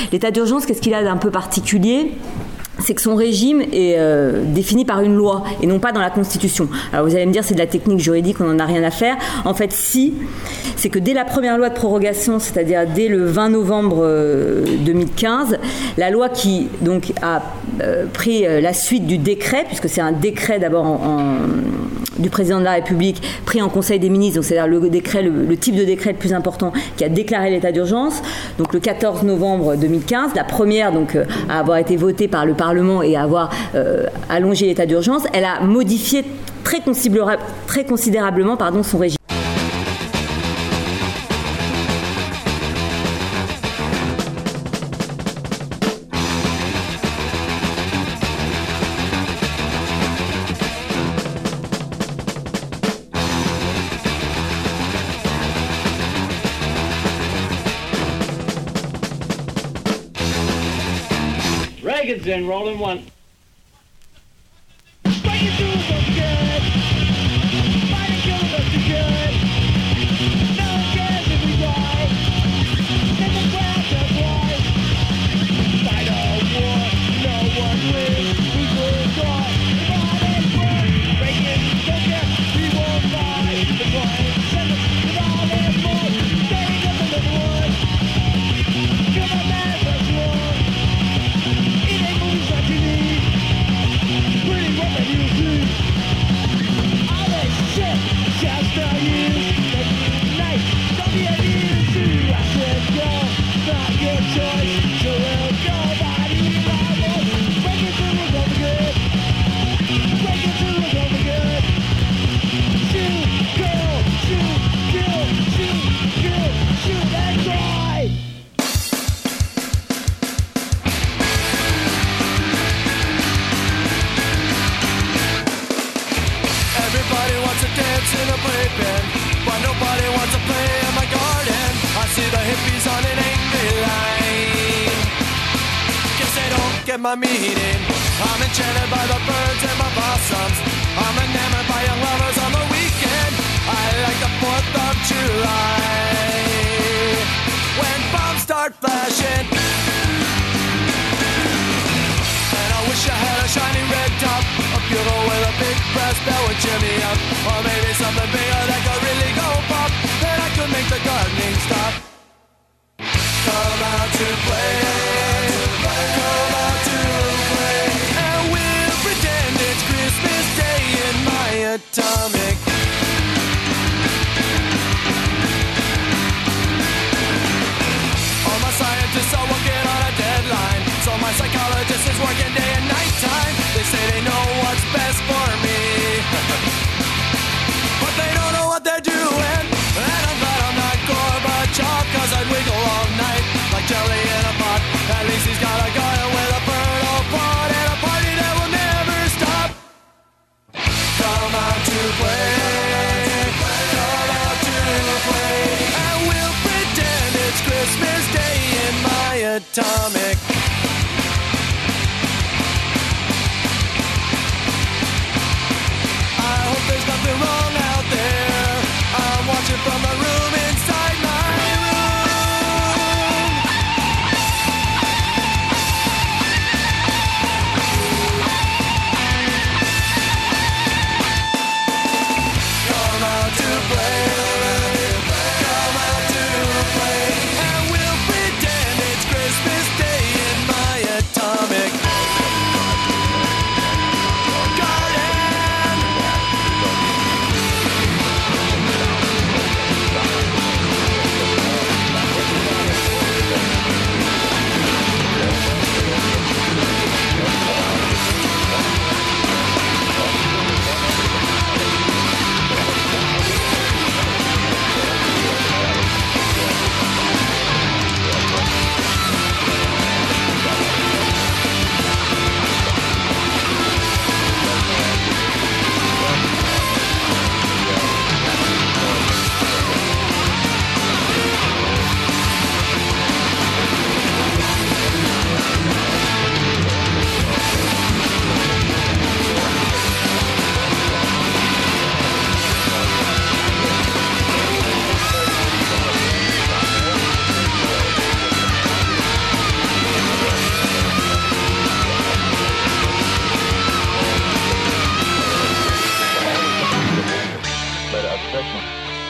L'état d'urgence, qu'est-ce qu'il a d'un peu particulier ? C'est que son régime est euh, défini par une loi et non pas dans la Constitution. Alors vous allez me dire c'est de la technique juridique, on n'en a rien à faire. En fait, si, c'est que dès la première loi de prorogation, c'est-à-dire dès le vingt novembre euh, deux mille quinze, la loi qui donc a euh, pris euh, la suite du décret, puisque c'est un décret d'abord en, en, du président de la République pris en Conseil des ministres, donc c'est-à-dire le décret, le, le type de décret le plus important qui a déclaré l'état d'urgence. Donc le quatorze novembre deux mille quinze, la première donc euh, à avoir été votée par le Parlement et à avoir euh, allongé l'état d'urgence, elle a modifié très, considérable, très considérablement pardon, son régime. Reagan's in, rolling one. My meaning. I'm enchanted by the birds and my blossoms. I'm enamored by young lovers on the weekend. I like the fourth of July when bombs start flashing. And I wish I had a shiny red top, a bugle with a big brass bell would cheer me up. Or maybe something bigger that could really go pop, then I could make the gardening stop. Come out to play. Atomic. All my scientists are working on a deadline, so my psychologist is working day and night time. They say they know what's best for me, but they don't know what they're doing. And I'm glad I'm not Gorbachev, cause I'd wiggle all night like jelly in a pot. At least he's got a guy with a fertile pot and a party that will never stop. Come out to play. Come out to play. I will pretend it's Christmas Day in my atomic. I hope there's nothing wrong out there. I'm watching from the room inside my room. Come out to play. Come out to play. And we'll pretend it's Christmas Day D'accord.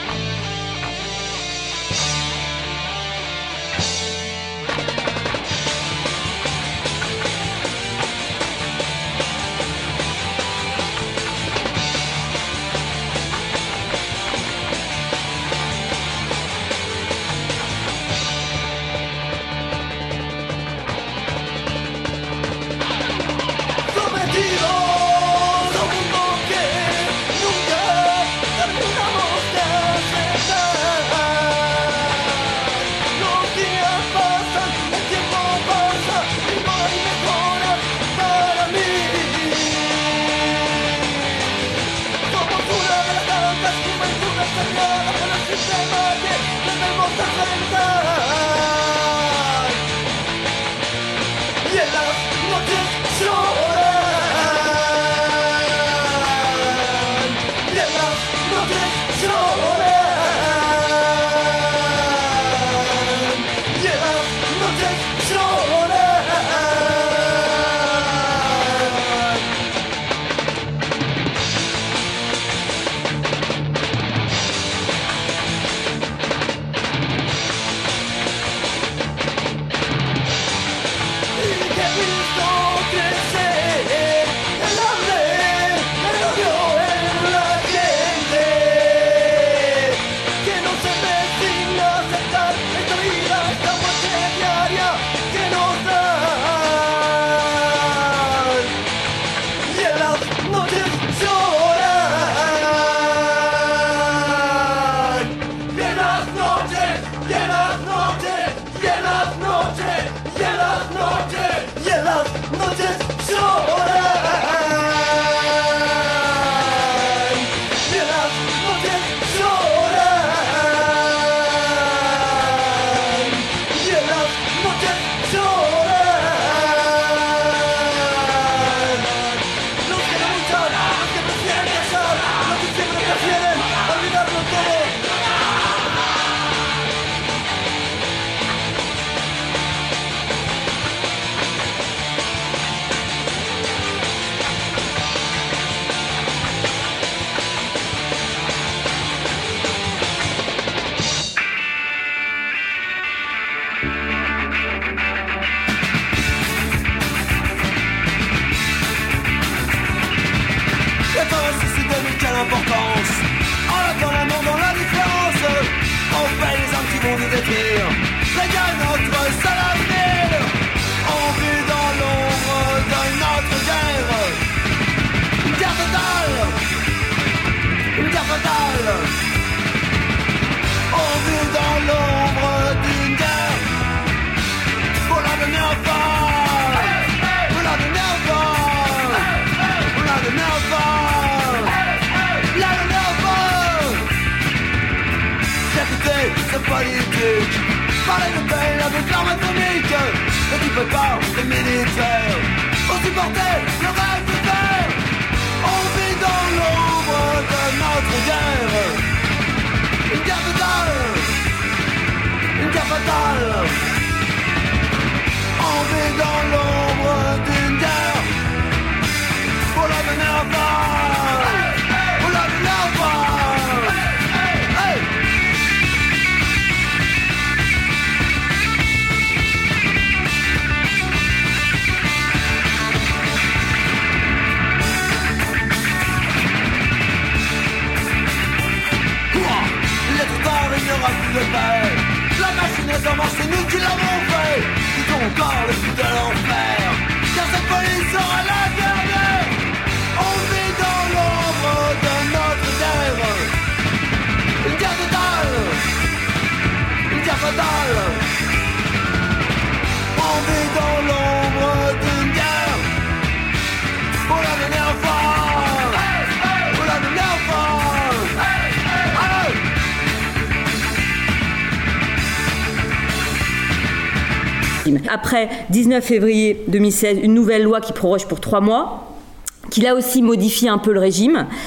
Après dix-neuf février deux mille seize, une nouvelle loi qui proroge pour trois mois, qui là aussi modifie un peu le régime,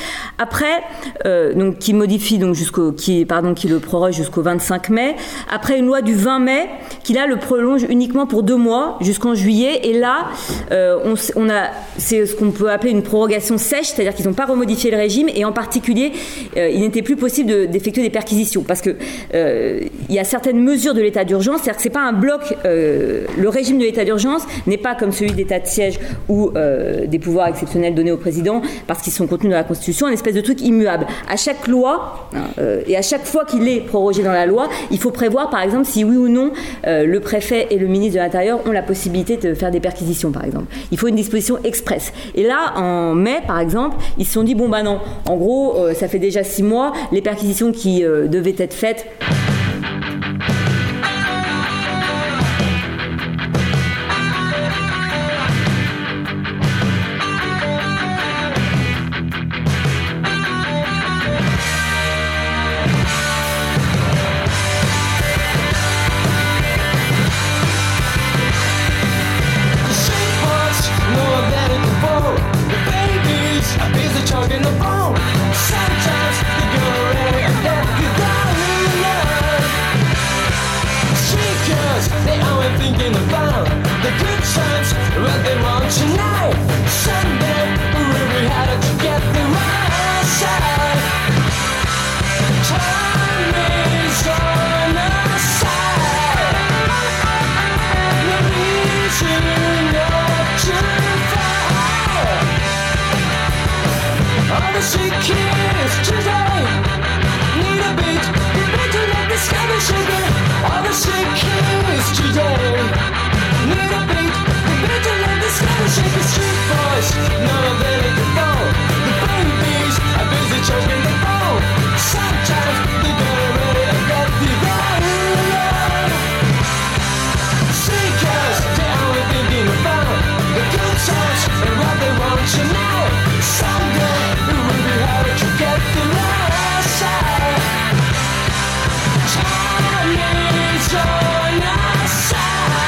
Après, euh, donc qui modifie donc jusqu'au, qui pardon, qui le proroge jusqu'au vingt-cinq mai. Après une loi du vingt mai, qui là le prolonge uniquement pour deux mois jusqu'en juillet. Et là, euh, on, on a, c'est ce qu'on peut appeler une prorogation sèche, c'est-à-dire qu'ils n'ont pas remodifié le régime et en particulier, euh, il n'était plus possible de, d'effectuer des perquisitions parce que euh, il y a certaines mesures de l'état d'urgence, c'est-à-dire que c'est pas un bloc. Euh, le régime de l'état d'urgence n'est pas comme celui d'état de siège ou euh, des pouvoirs exceptionnels donnés au président parce qu'ils sont contenus dans la Constitution, un espèce de truc immuable. À chaque loi euh, et à chaque fois qu'il est prorogé dans la loi, il faut prévoir par exemple si oui ou non euh, le préfet et le ministre de l'Intérieur ont la possibilité de faire des perquisitions par exemple. Il faut une disposition express. Et là, en mai par exemple, ils se sont dit bon bah non, en gros euh, ça fait déjà six mois, les perquisitions qui euh, devaient être faites. Choking the bone. Sometimes they're gonna ready and let you down. Seekers, they aren't thinking about the good times, what they want tonight. Someday we'll be harder to get the right side. Time is on our side. No reason not to fight. All the sick kids today need a beat. You better let the sky be shaking. All the sick kids today need a beat. You better let the sky be shaking. Street boys, none of them can fall. The babies are busy choking the bone. Sometimes they're gonna ready to get the right. Seekers, they're only thinking about the good times and what they want to know. Someday how to get the right side. Time is on our side.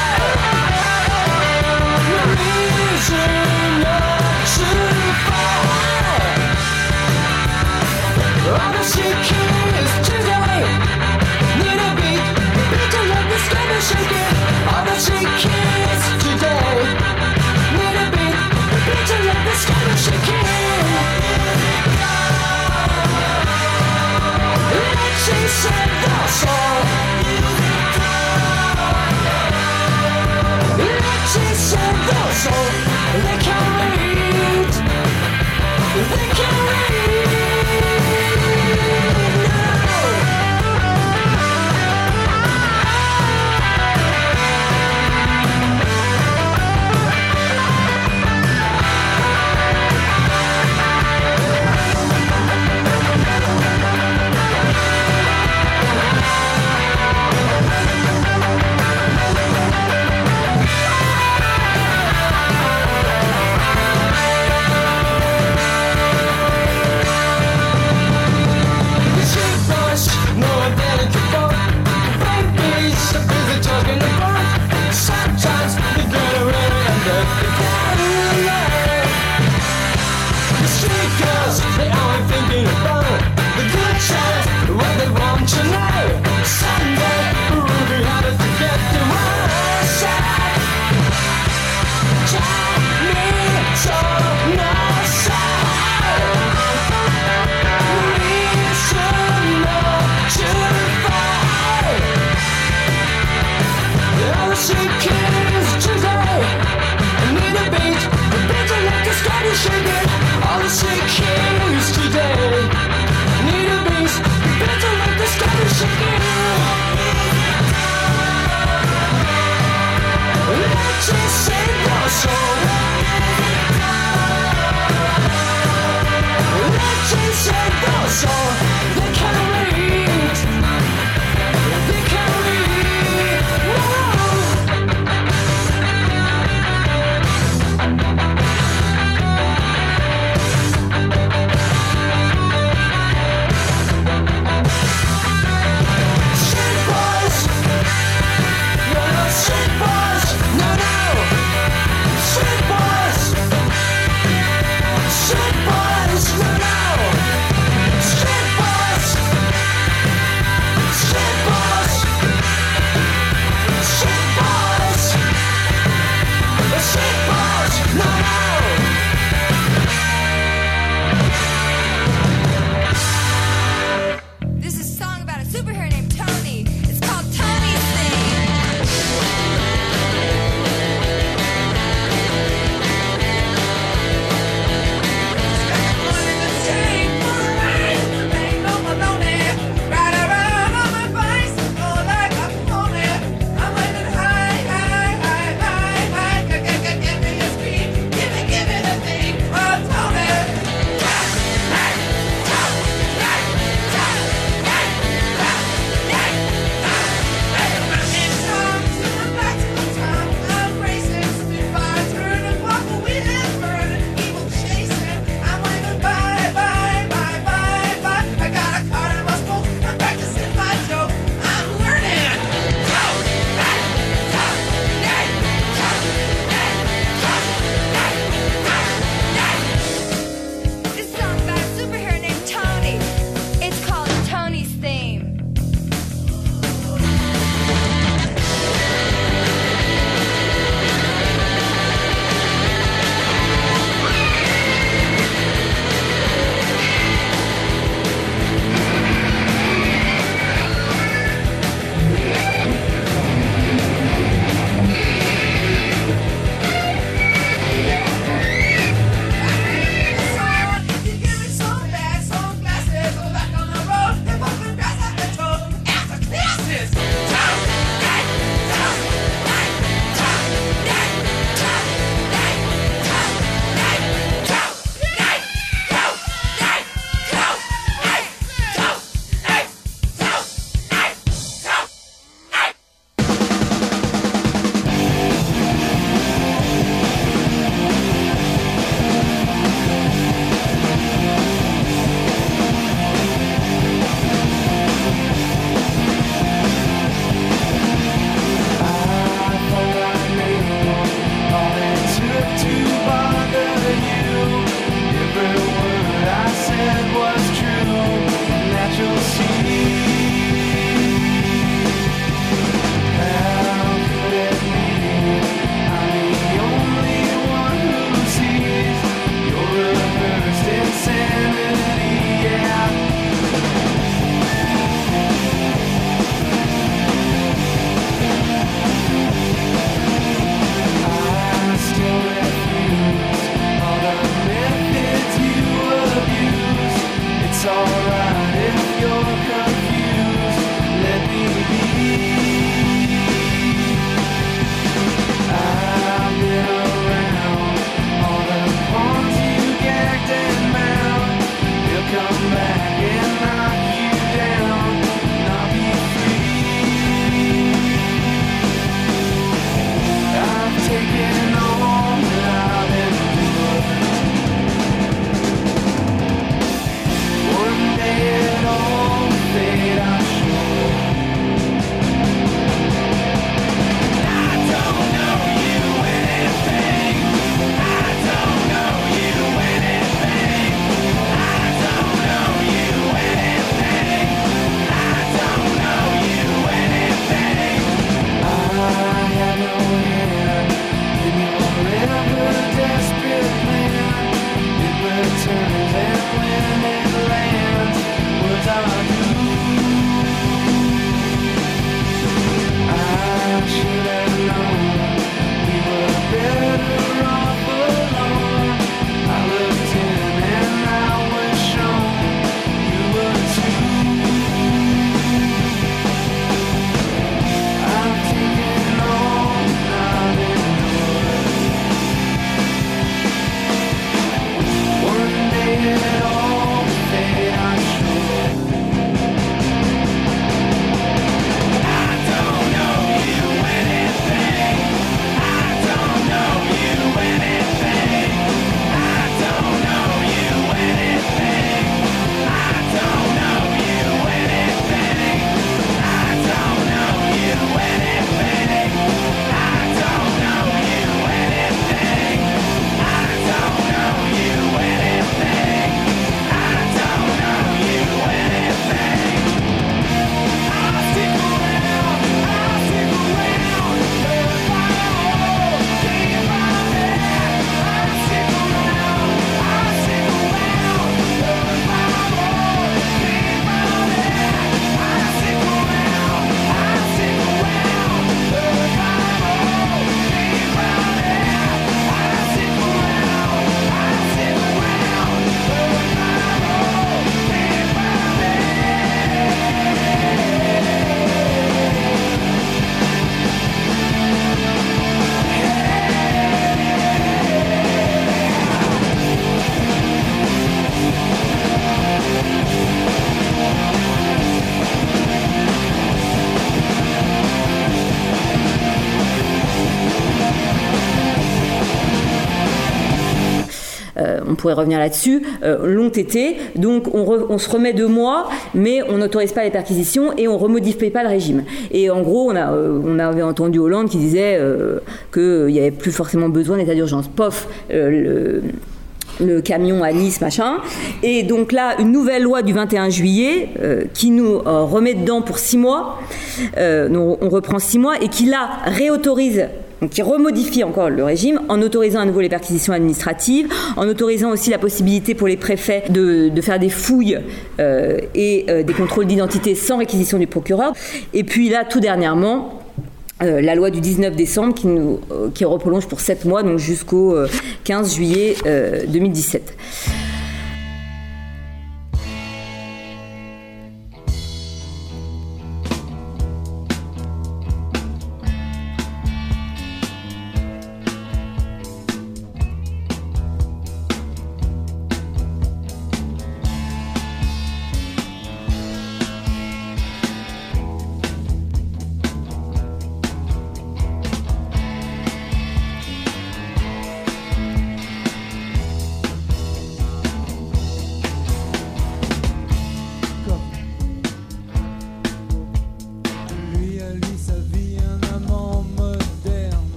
on pourrait revenir là-dessus, euh, l'ont été. Donc on, re, on se remet deux mois, mais on n'autorise pas les perquisitions et on ne remodifie pas le régime. Et en gros, on, a, euh, on avait entendu Hollande qui disait euh, qu'il n'y avait plus forcément besoin d'état d'urgence. Pof, euh, le... le camion à Nice, machin. Et donc là, une nouvelle loi du vingt et un juillet euh, qui nous euh, remet dedans pour six mois. Euh, nous, on reprend six mois et qui là réautorise, donc qui remodifie encore le régime en autorisant à nouveau les perquisitions administratives, en autorisant aussi la possibilité pour les préfets de, de faire des fouilles euh, et euh, des contrôles d'identité sans réquisition du procureur. Et puis là, tout dernièrement, Euh, la loi du dix-neuf décembre qui nous euh, qui reprolonge pour sept mois, donc jusqu'au euh, quinze juillet euh, deux mille dix-sept.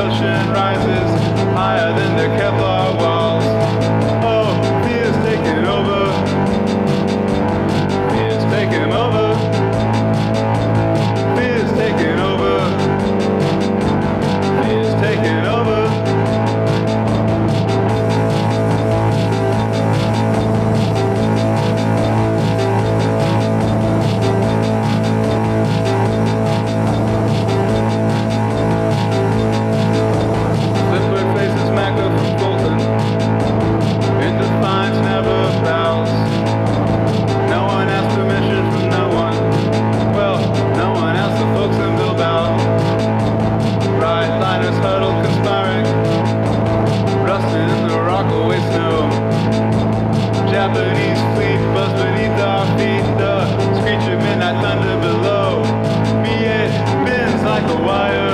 ocean rises higher than the Kevlar walls. Oh, fear's taking over. Fear's taking over. Fear's taking over. Fear's taking over. Japanese fleet buzz beneath our feet, the screech of midnight thunder below. Me it bends like a wire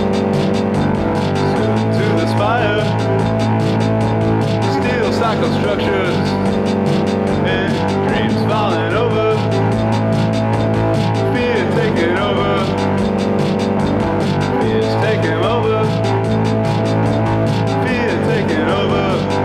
to the spire. Steel cycle structures and dreams falling over. Fear taking over. Fear's taking over. Fear taking over.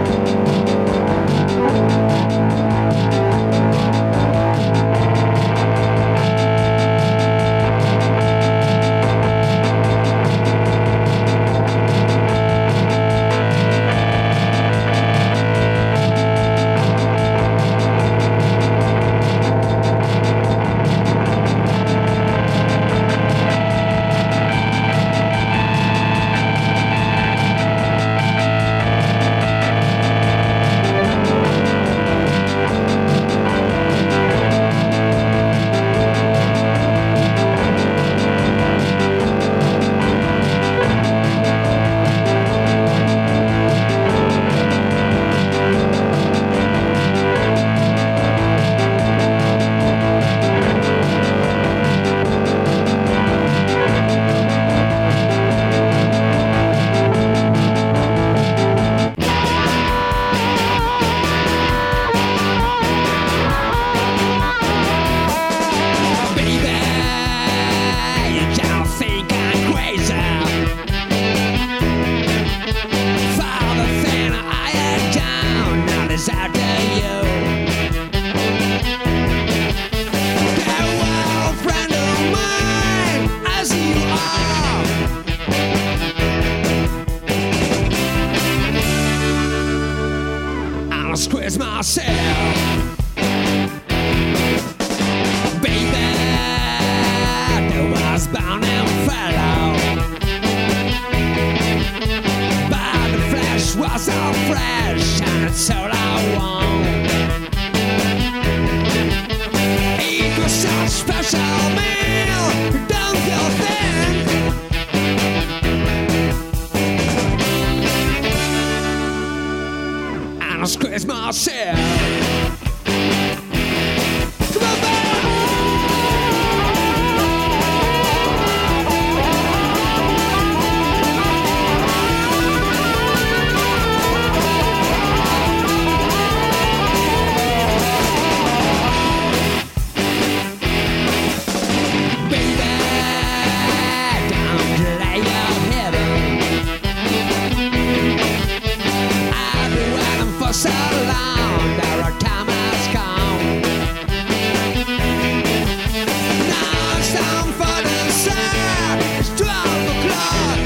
Squeeze myself, baby. There was bound and fellow, but the flesh was so fresh, and it's all I want. It was such a special meal, don't you think? And I squeeze myself. Come on, baby. So long, there are time has come. Now it's time for the sun. It's twelve o'clock.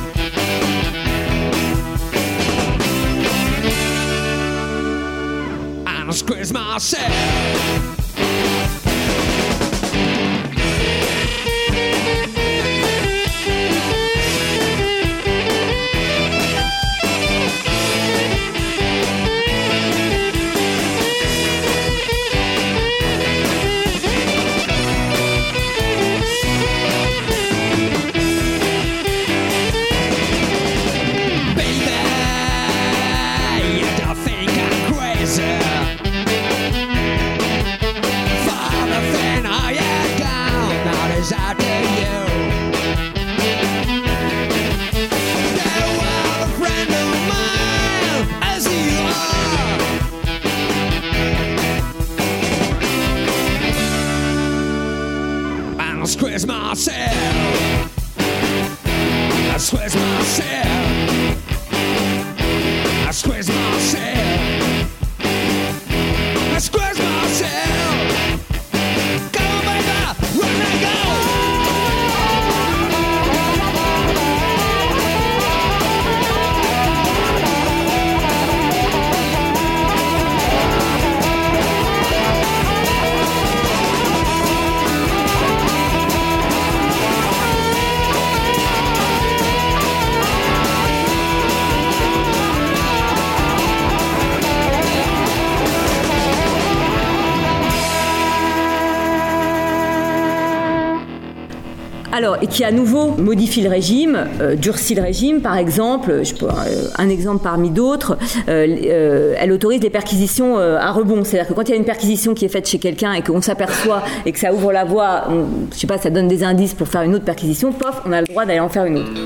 And I squeeze myself. Baby, you don't think I'm crazy. Alors, et qui à nouveau modifie le régime, euh, durcit le régime, par exemple, je peux, euh, un exemple parmi d'autres, euh, euh, elle autorise les perquisitions euh, à rebond. C'est-à-dire que quand il y a une perquisition qui est faite chez quelqu'un et qu'on s'aperçoit et que ça ouvre la voie, on, je sais pas, ça donne des indices pour faire une autre perquisition, pof, on a le droit d'aller en faire une autre.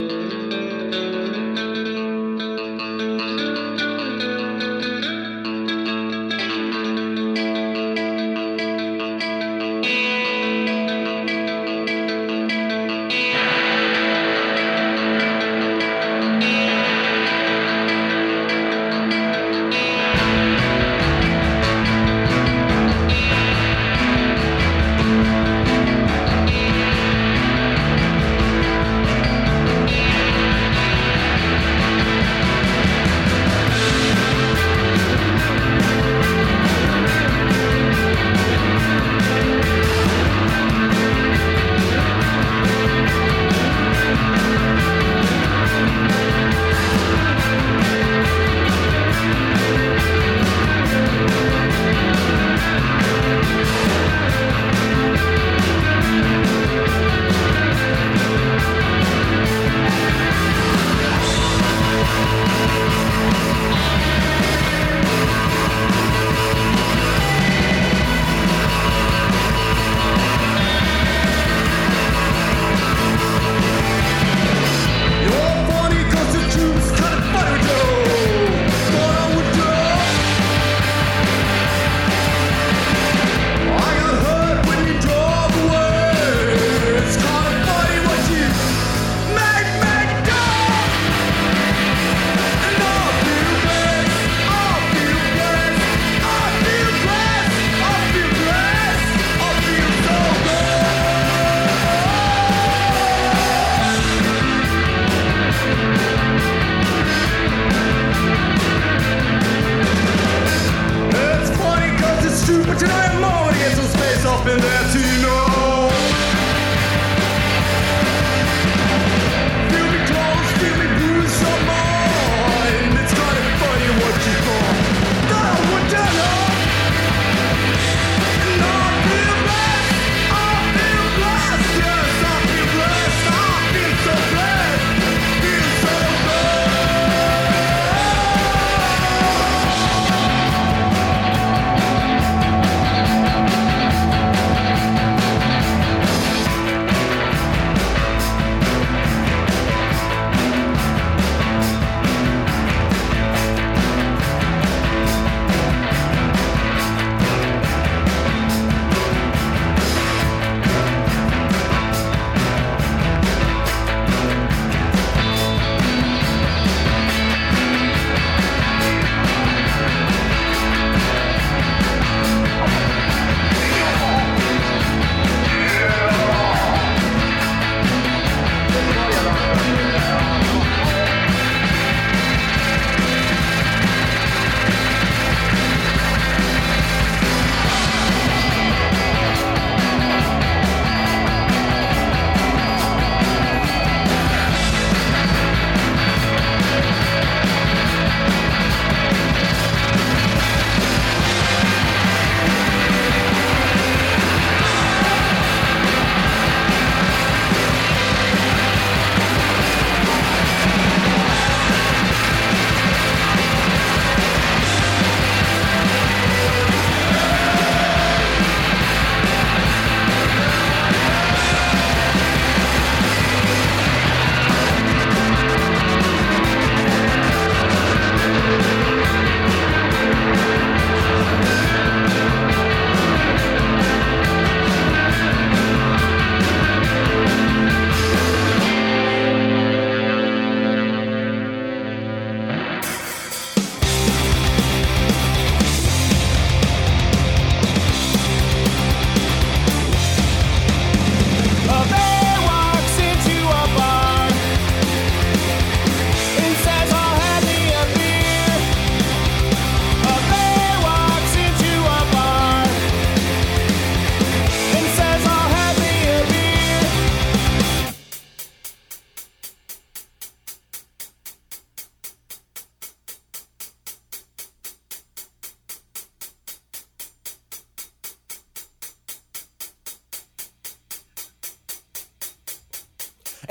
Thank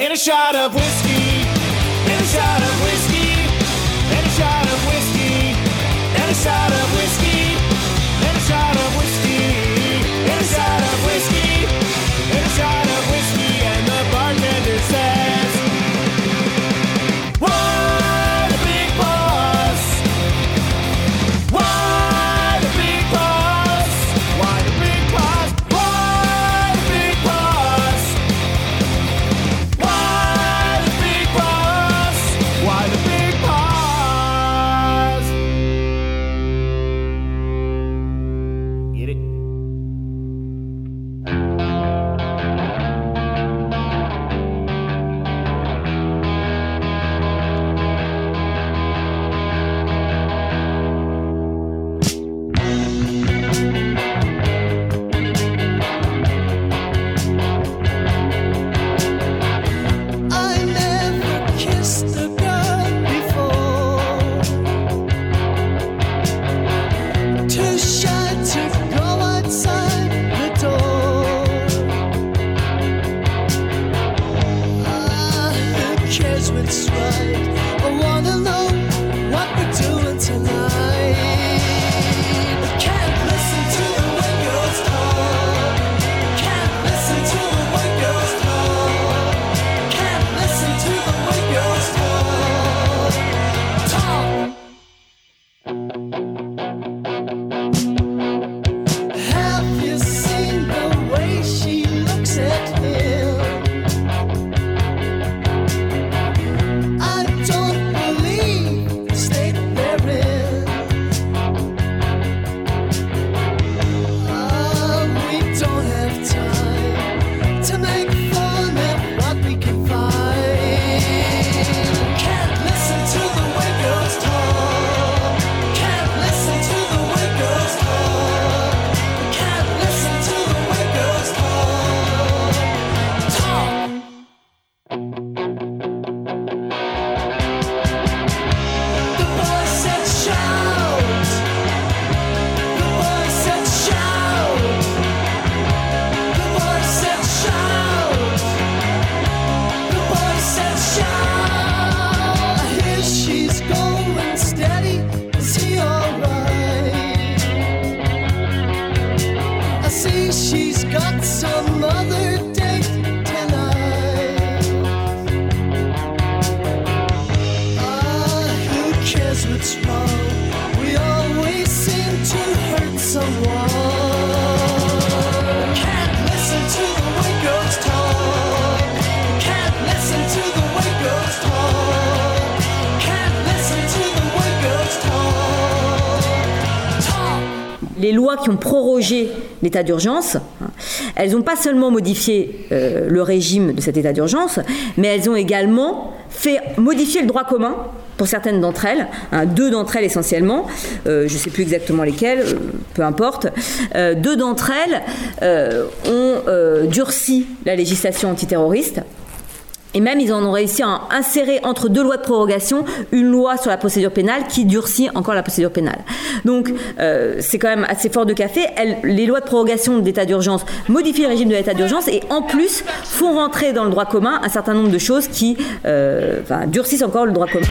and a shot of whiskey, and a shot of whiskey, and a shot of whiskey, and a shot of whiskey, and a shot of whiskey, and a shot of whiskey, and a shot of whiskey, and the bartender says, "Why the big boss? Why the big boss? Why the big boss? Why the big boss? Why the big boss? Why the big boss?" Get it? I never kissed a girl before. Too shy to go outside the door. Ah, who cares what's right? I wanna know what we're doing tonight. Can't listen to the way girls talk. Can't listen to the way girls talk. Can't listen to the way girls talk. Talk. Have you seen the way she looks at him? I don't believe the state they're in. Ah, we don't have time to make fun of what we can find. Can't listen to the way girls talk. Can't listen to the way girls talk. Can't listen to the way girls talk. Talk. The boy said shout. The boy said shout. The boy said shout. The boy said shout. I hear she's going steady. Is he alright? I see she's got some other date tonight. Ah, who cares what's wrong? We always seem to hurt someone. Can't listen to the way girls talk. Can't listen to the way girls talk. Can't listen to the way girls talk. Talk. Les lois qui ont prorogé l'état d'urgence, hein, elles n'ont pas seulement modifié euh, le régime de cet état d'urgence, mais elles ont également fait modifier le droit commun pour certaines d'entre elles, hein, deux d'entre elles essentiellement, euh, je ne sais plus exactement lesquelles, euh, peu importe. Euh, deux d'entre elles euh, ont euh, durci la législation antiterroriste. Et même, ils en ont réussi à insérer entre deux lois de prorogation une loi sur la procédure pénale qui durcit encore la procédure pénale. Donc, euh, c'est quand même assez fort de café. Elles, les lois de prorogation d'état d'urgence modifient le régime de l'état d'urgence et en plus font rentrer dans le droit commun un certain nombre de choses qui euh, enfin, durcissent encore le droit commun.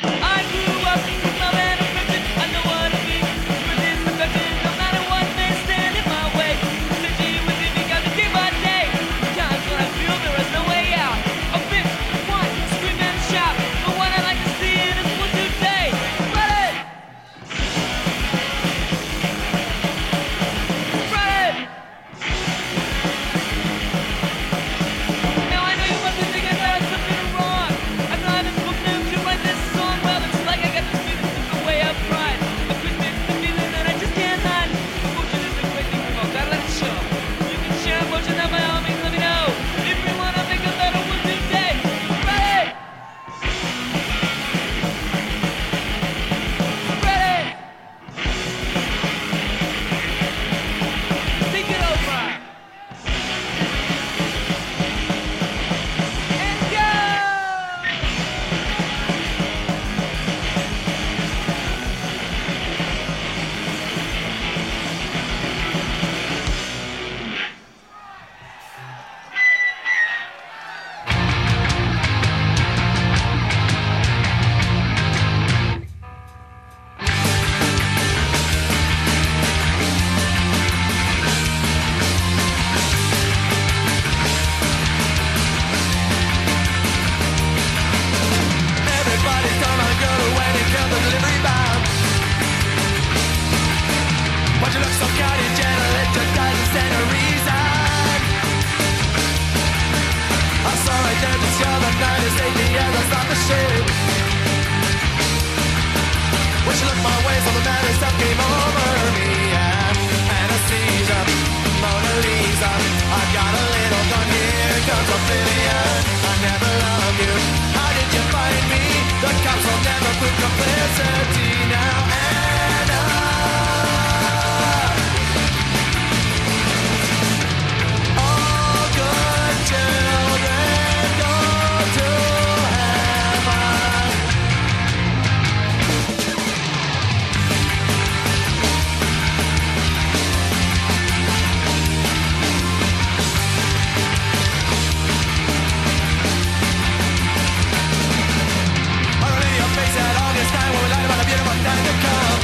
Now I know you must be thinking that something wrong. I'm not even spoken to like this song. Well, it's like I My ways on the matter stuff came over me. Yeah. Anesthesia, Mona Lisa. I got a little gun, here comes oblivion. I never loved you. How did you find me? The cops will never prove complicity now. Anna. All good children go to heaven. I relay your face at August time when we lied about the beautiful time to come.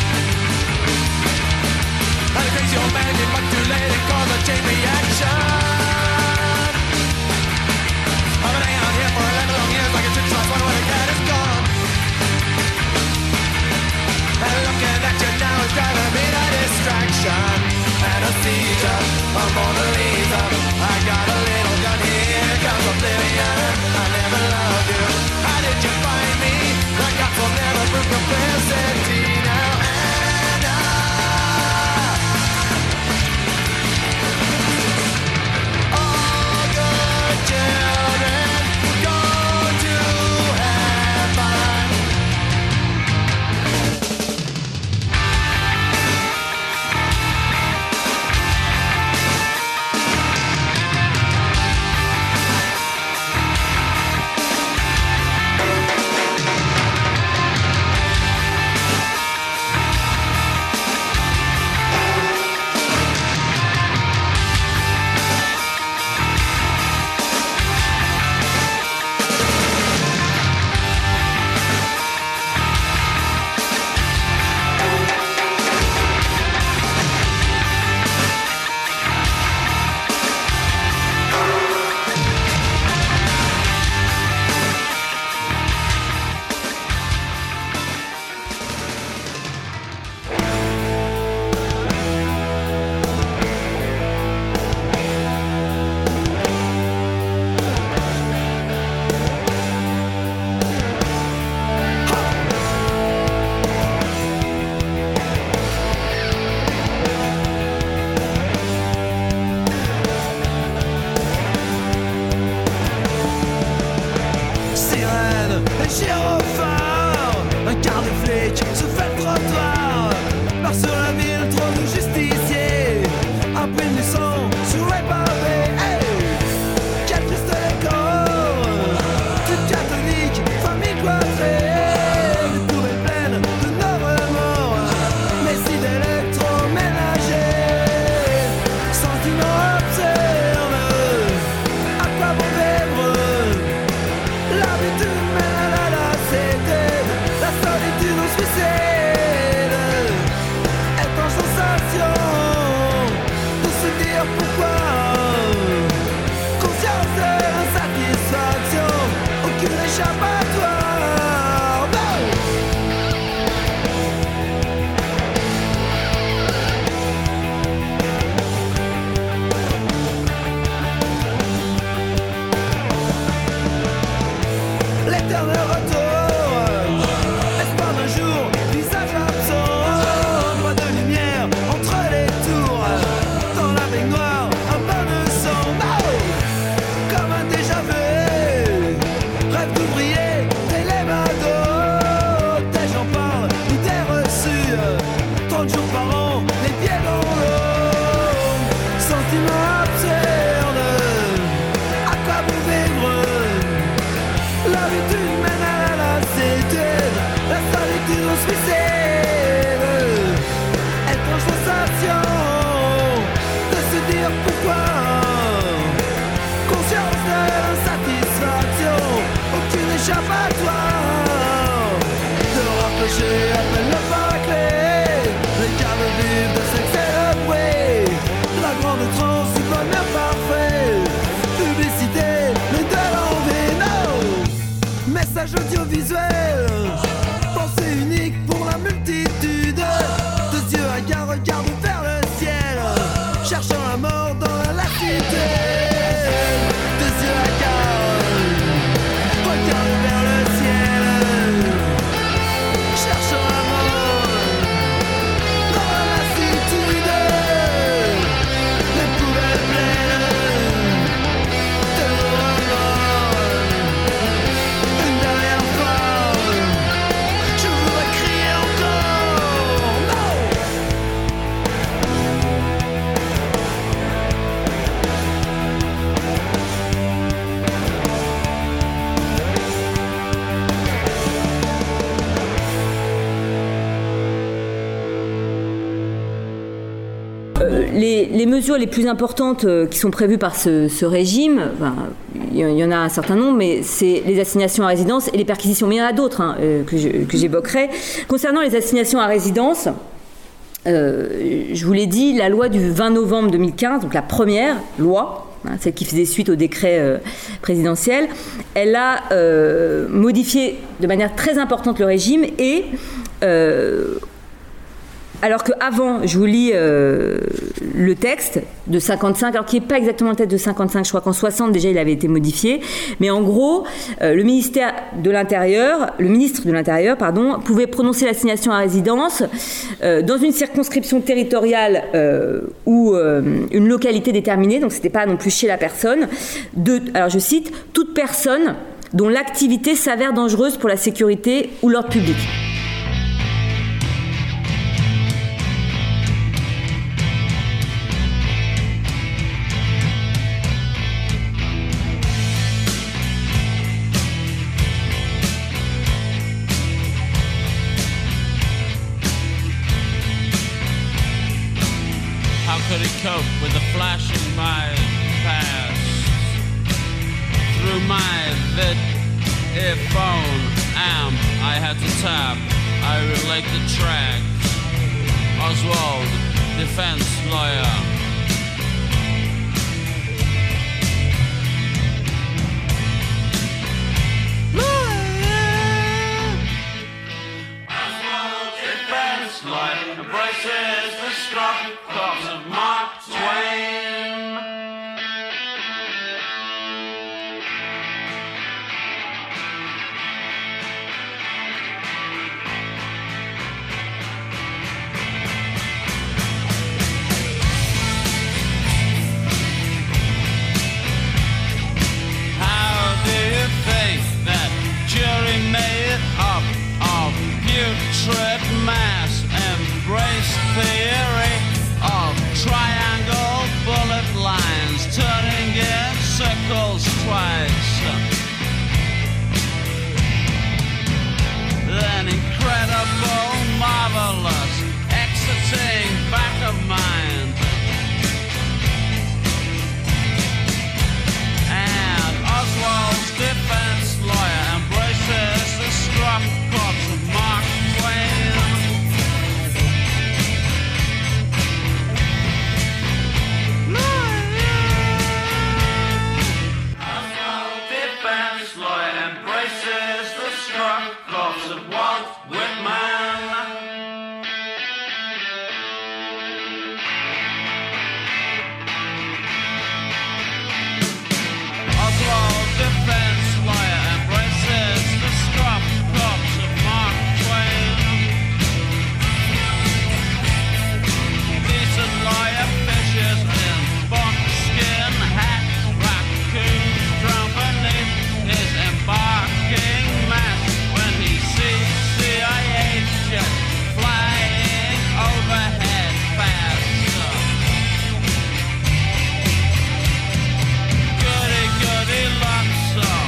And the crazy old man came much too late and caused a chain reaction. I've been hanging out here for eleven long years like a chick sauce, wonder where the cat is gone. And looking at you now is driving me to distraction. Anesthesia, a Mona Lisa. I got a little gun, here comes oblivion. I never loved you. How did you find me? The cops will never prove complicity now. Anna. All good children go to heaven. les, les mesures les plus importantes euh, qui sont prévues par ce, ce régime, ben, il y, y en a un certain nombre, mais c'est les assignations à résidence et les perquisitions. Mais il y en a d'autres hein, euh, que, je, que j'évoquerai. Concernant les assignations à résidence, euh, je vous l'ai dit, la loi du vingt novembre deux mille quinze, donc la première loi, hein, celle qui faisait suite au décret euh, présidentiel, elle a euh, modifié de manière très importante le régime et... Euh, alors qu'avant, je vous lis euh, le texte de cinquante-cinq, alors qui n'est pas exactement le texte de cinquante-cinq, je crois qu'en soixante déjà il avait été modifié, mais en gros, euh, le ministère de l'Intérieur, le ministre de l'Intérieur, pardon, pouvait prononcer l'assignation à résidence euh, dans une circonscription territoriale euh, ou euh, une localité déterminée, donc c'était pas non plus chez la personne, de, alors je cite, toute personne dont l'activité s'avère dangereuse pour la sécurité ou l'ordre public. Could it cope with the flashing my past through my vid earphone amp? I had to tap. I relate the track. Oswald, defense lawyer. Oswald, defense lawyer, embraces the strong cause of Mark Twain. How do you think that jury made up of putrid mass embrace theory of triangle bullet lines turning in circles twice? Then incredible, marvelous, exiting back of mind. And Oswald's defense lawyer embraces the struck corpse of Mark Twain. Defense lawyer embraces the struck corpse of Walt Whitman. Oswald, defense lawyer embraces the struck corpse of Mark Twain. Decent lawyer fishes in buckskin hat, raccoons drown beneath his embarking mask when he sees C I A jets flying overhead fast. Goody goody lots of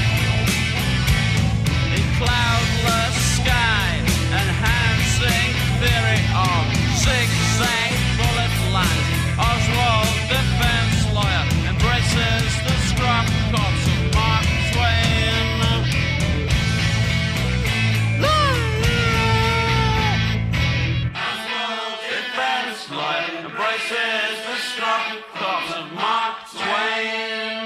a cloudless sky, enhancing theory of zigzag bullet lines. Oswald, defense lawyer, embraces the struck corpse of Mark Twain. Oswald, defense lawyer, embraces the struck corpse of Mark Twain.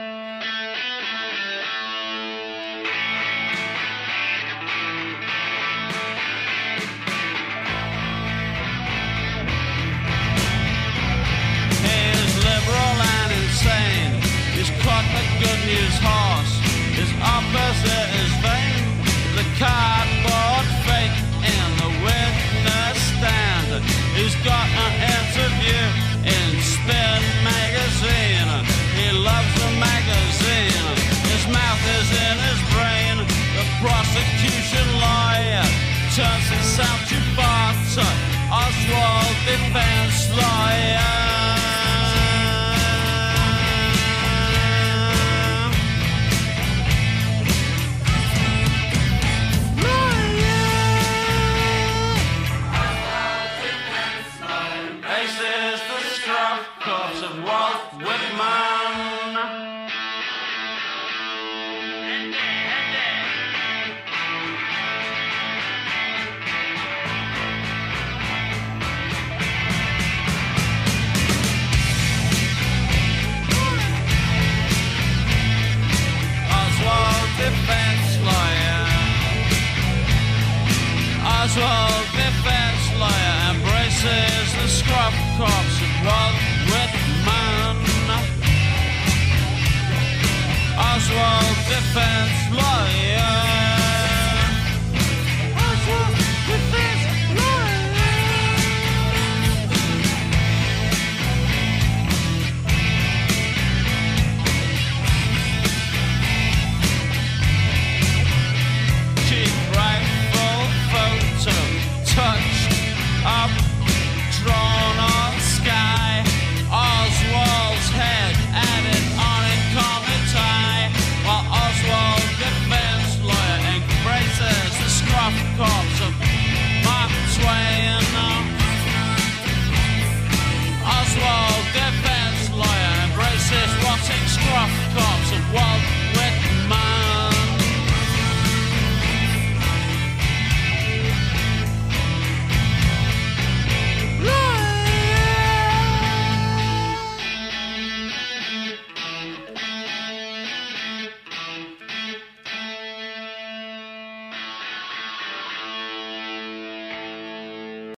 He's liberal and insane. He's caught the good news horse. His opposite is vain. The cardboard fake in the witness stand. He's got an interview in Spin magazine. He loves the magazine. His mouth is in his brain. The prosecution lawyer turns himself to Barton. Oswald, defense lawyer. Faces the Oswald, defense lawyer, embraces the scruff corpse of Walt Whitman. Oswald, defense lawyer.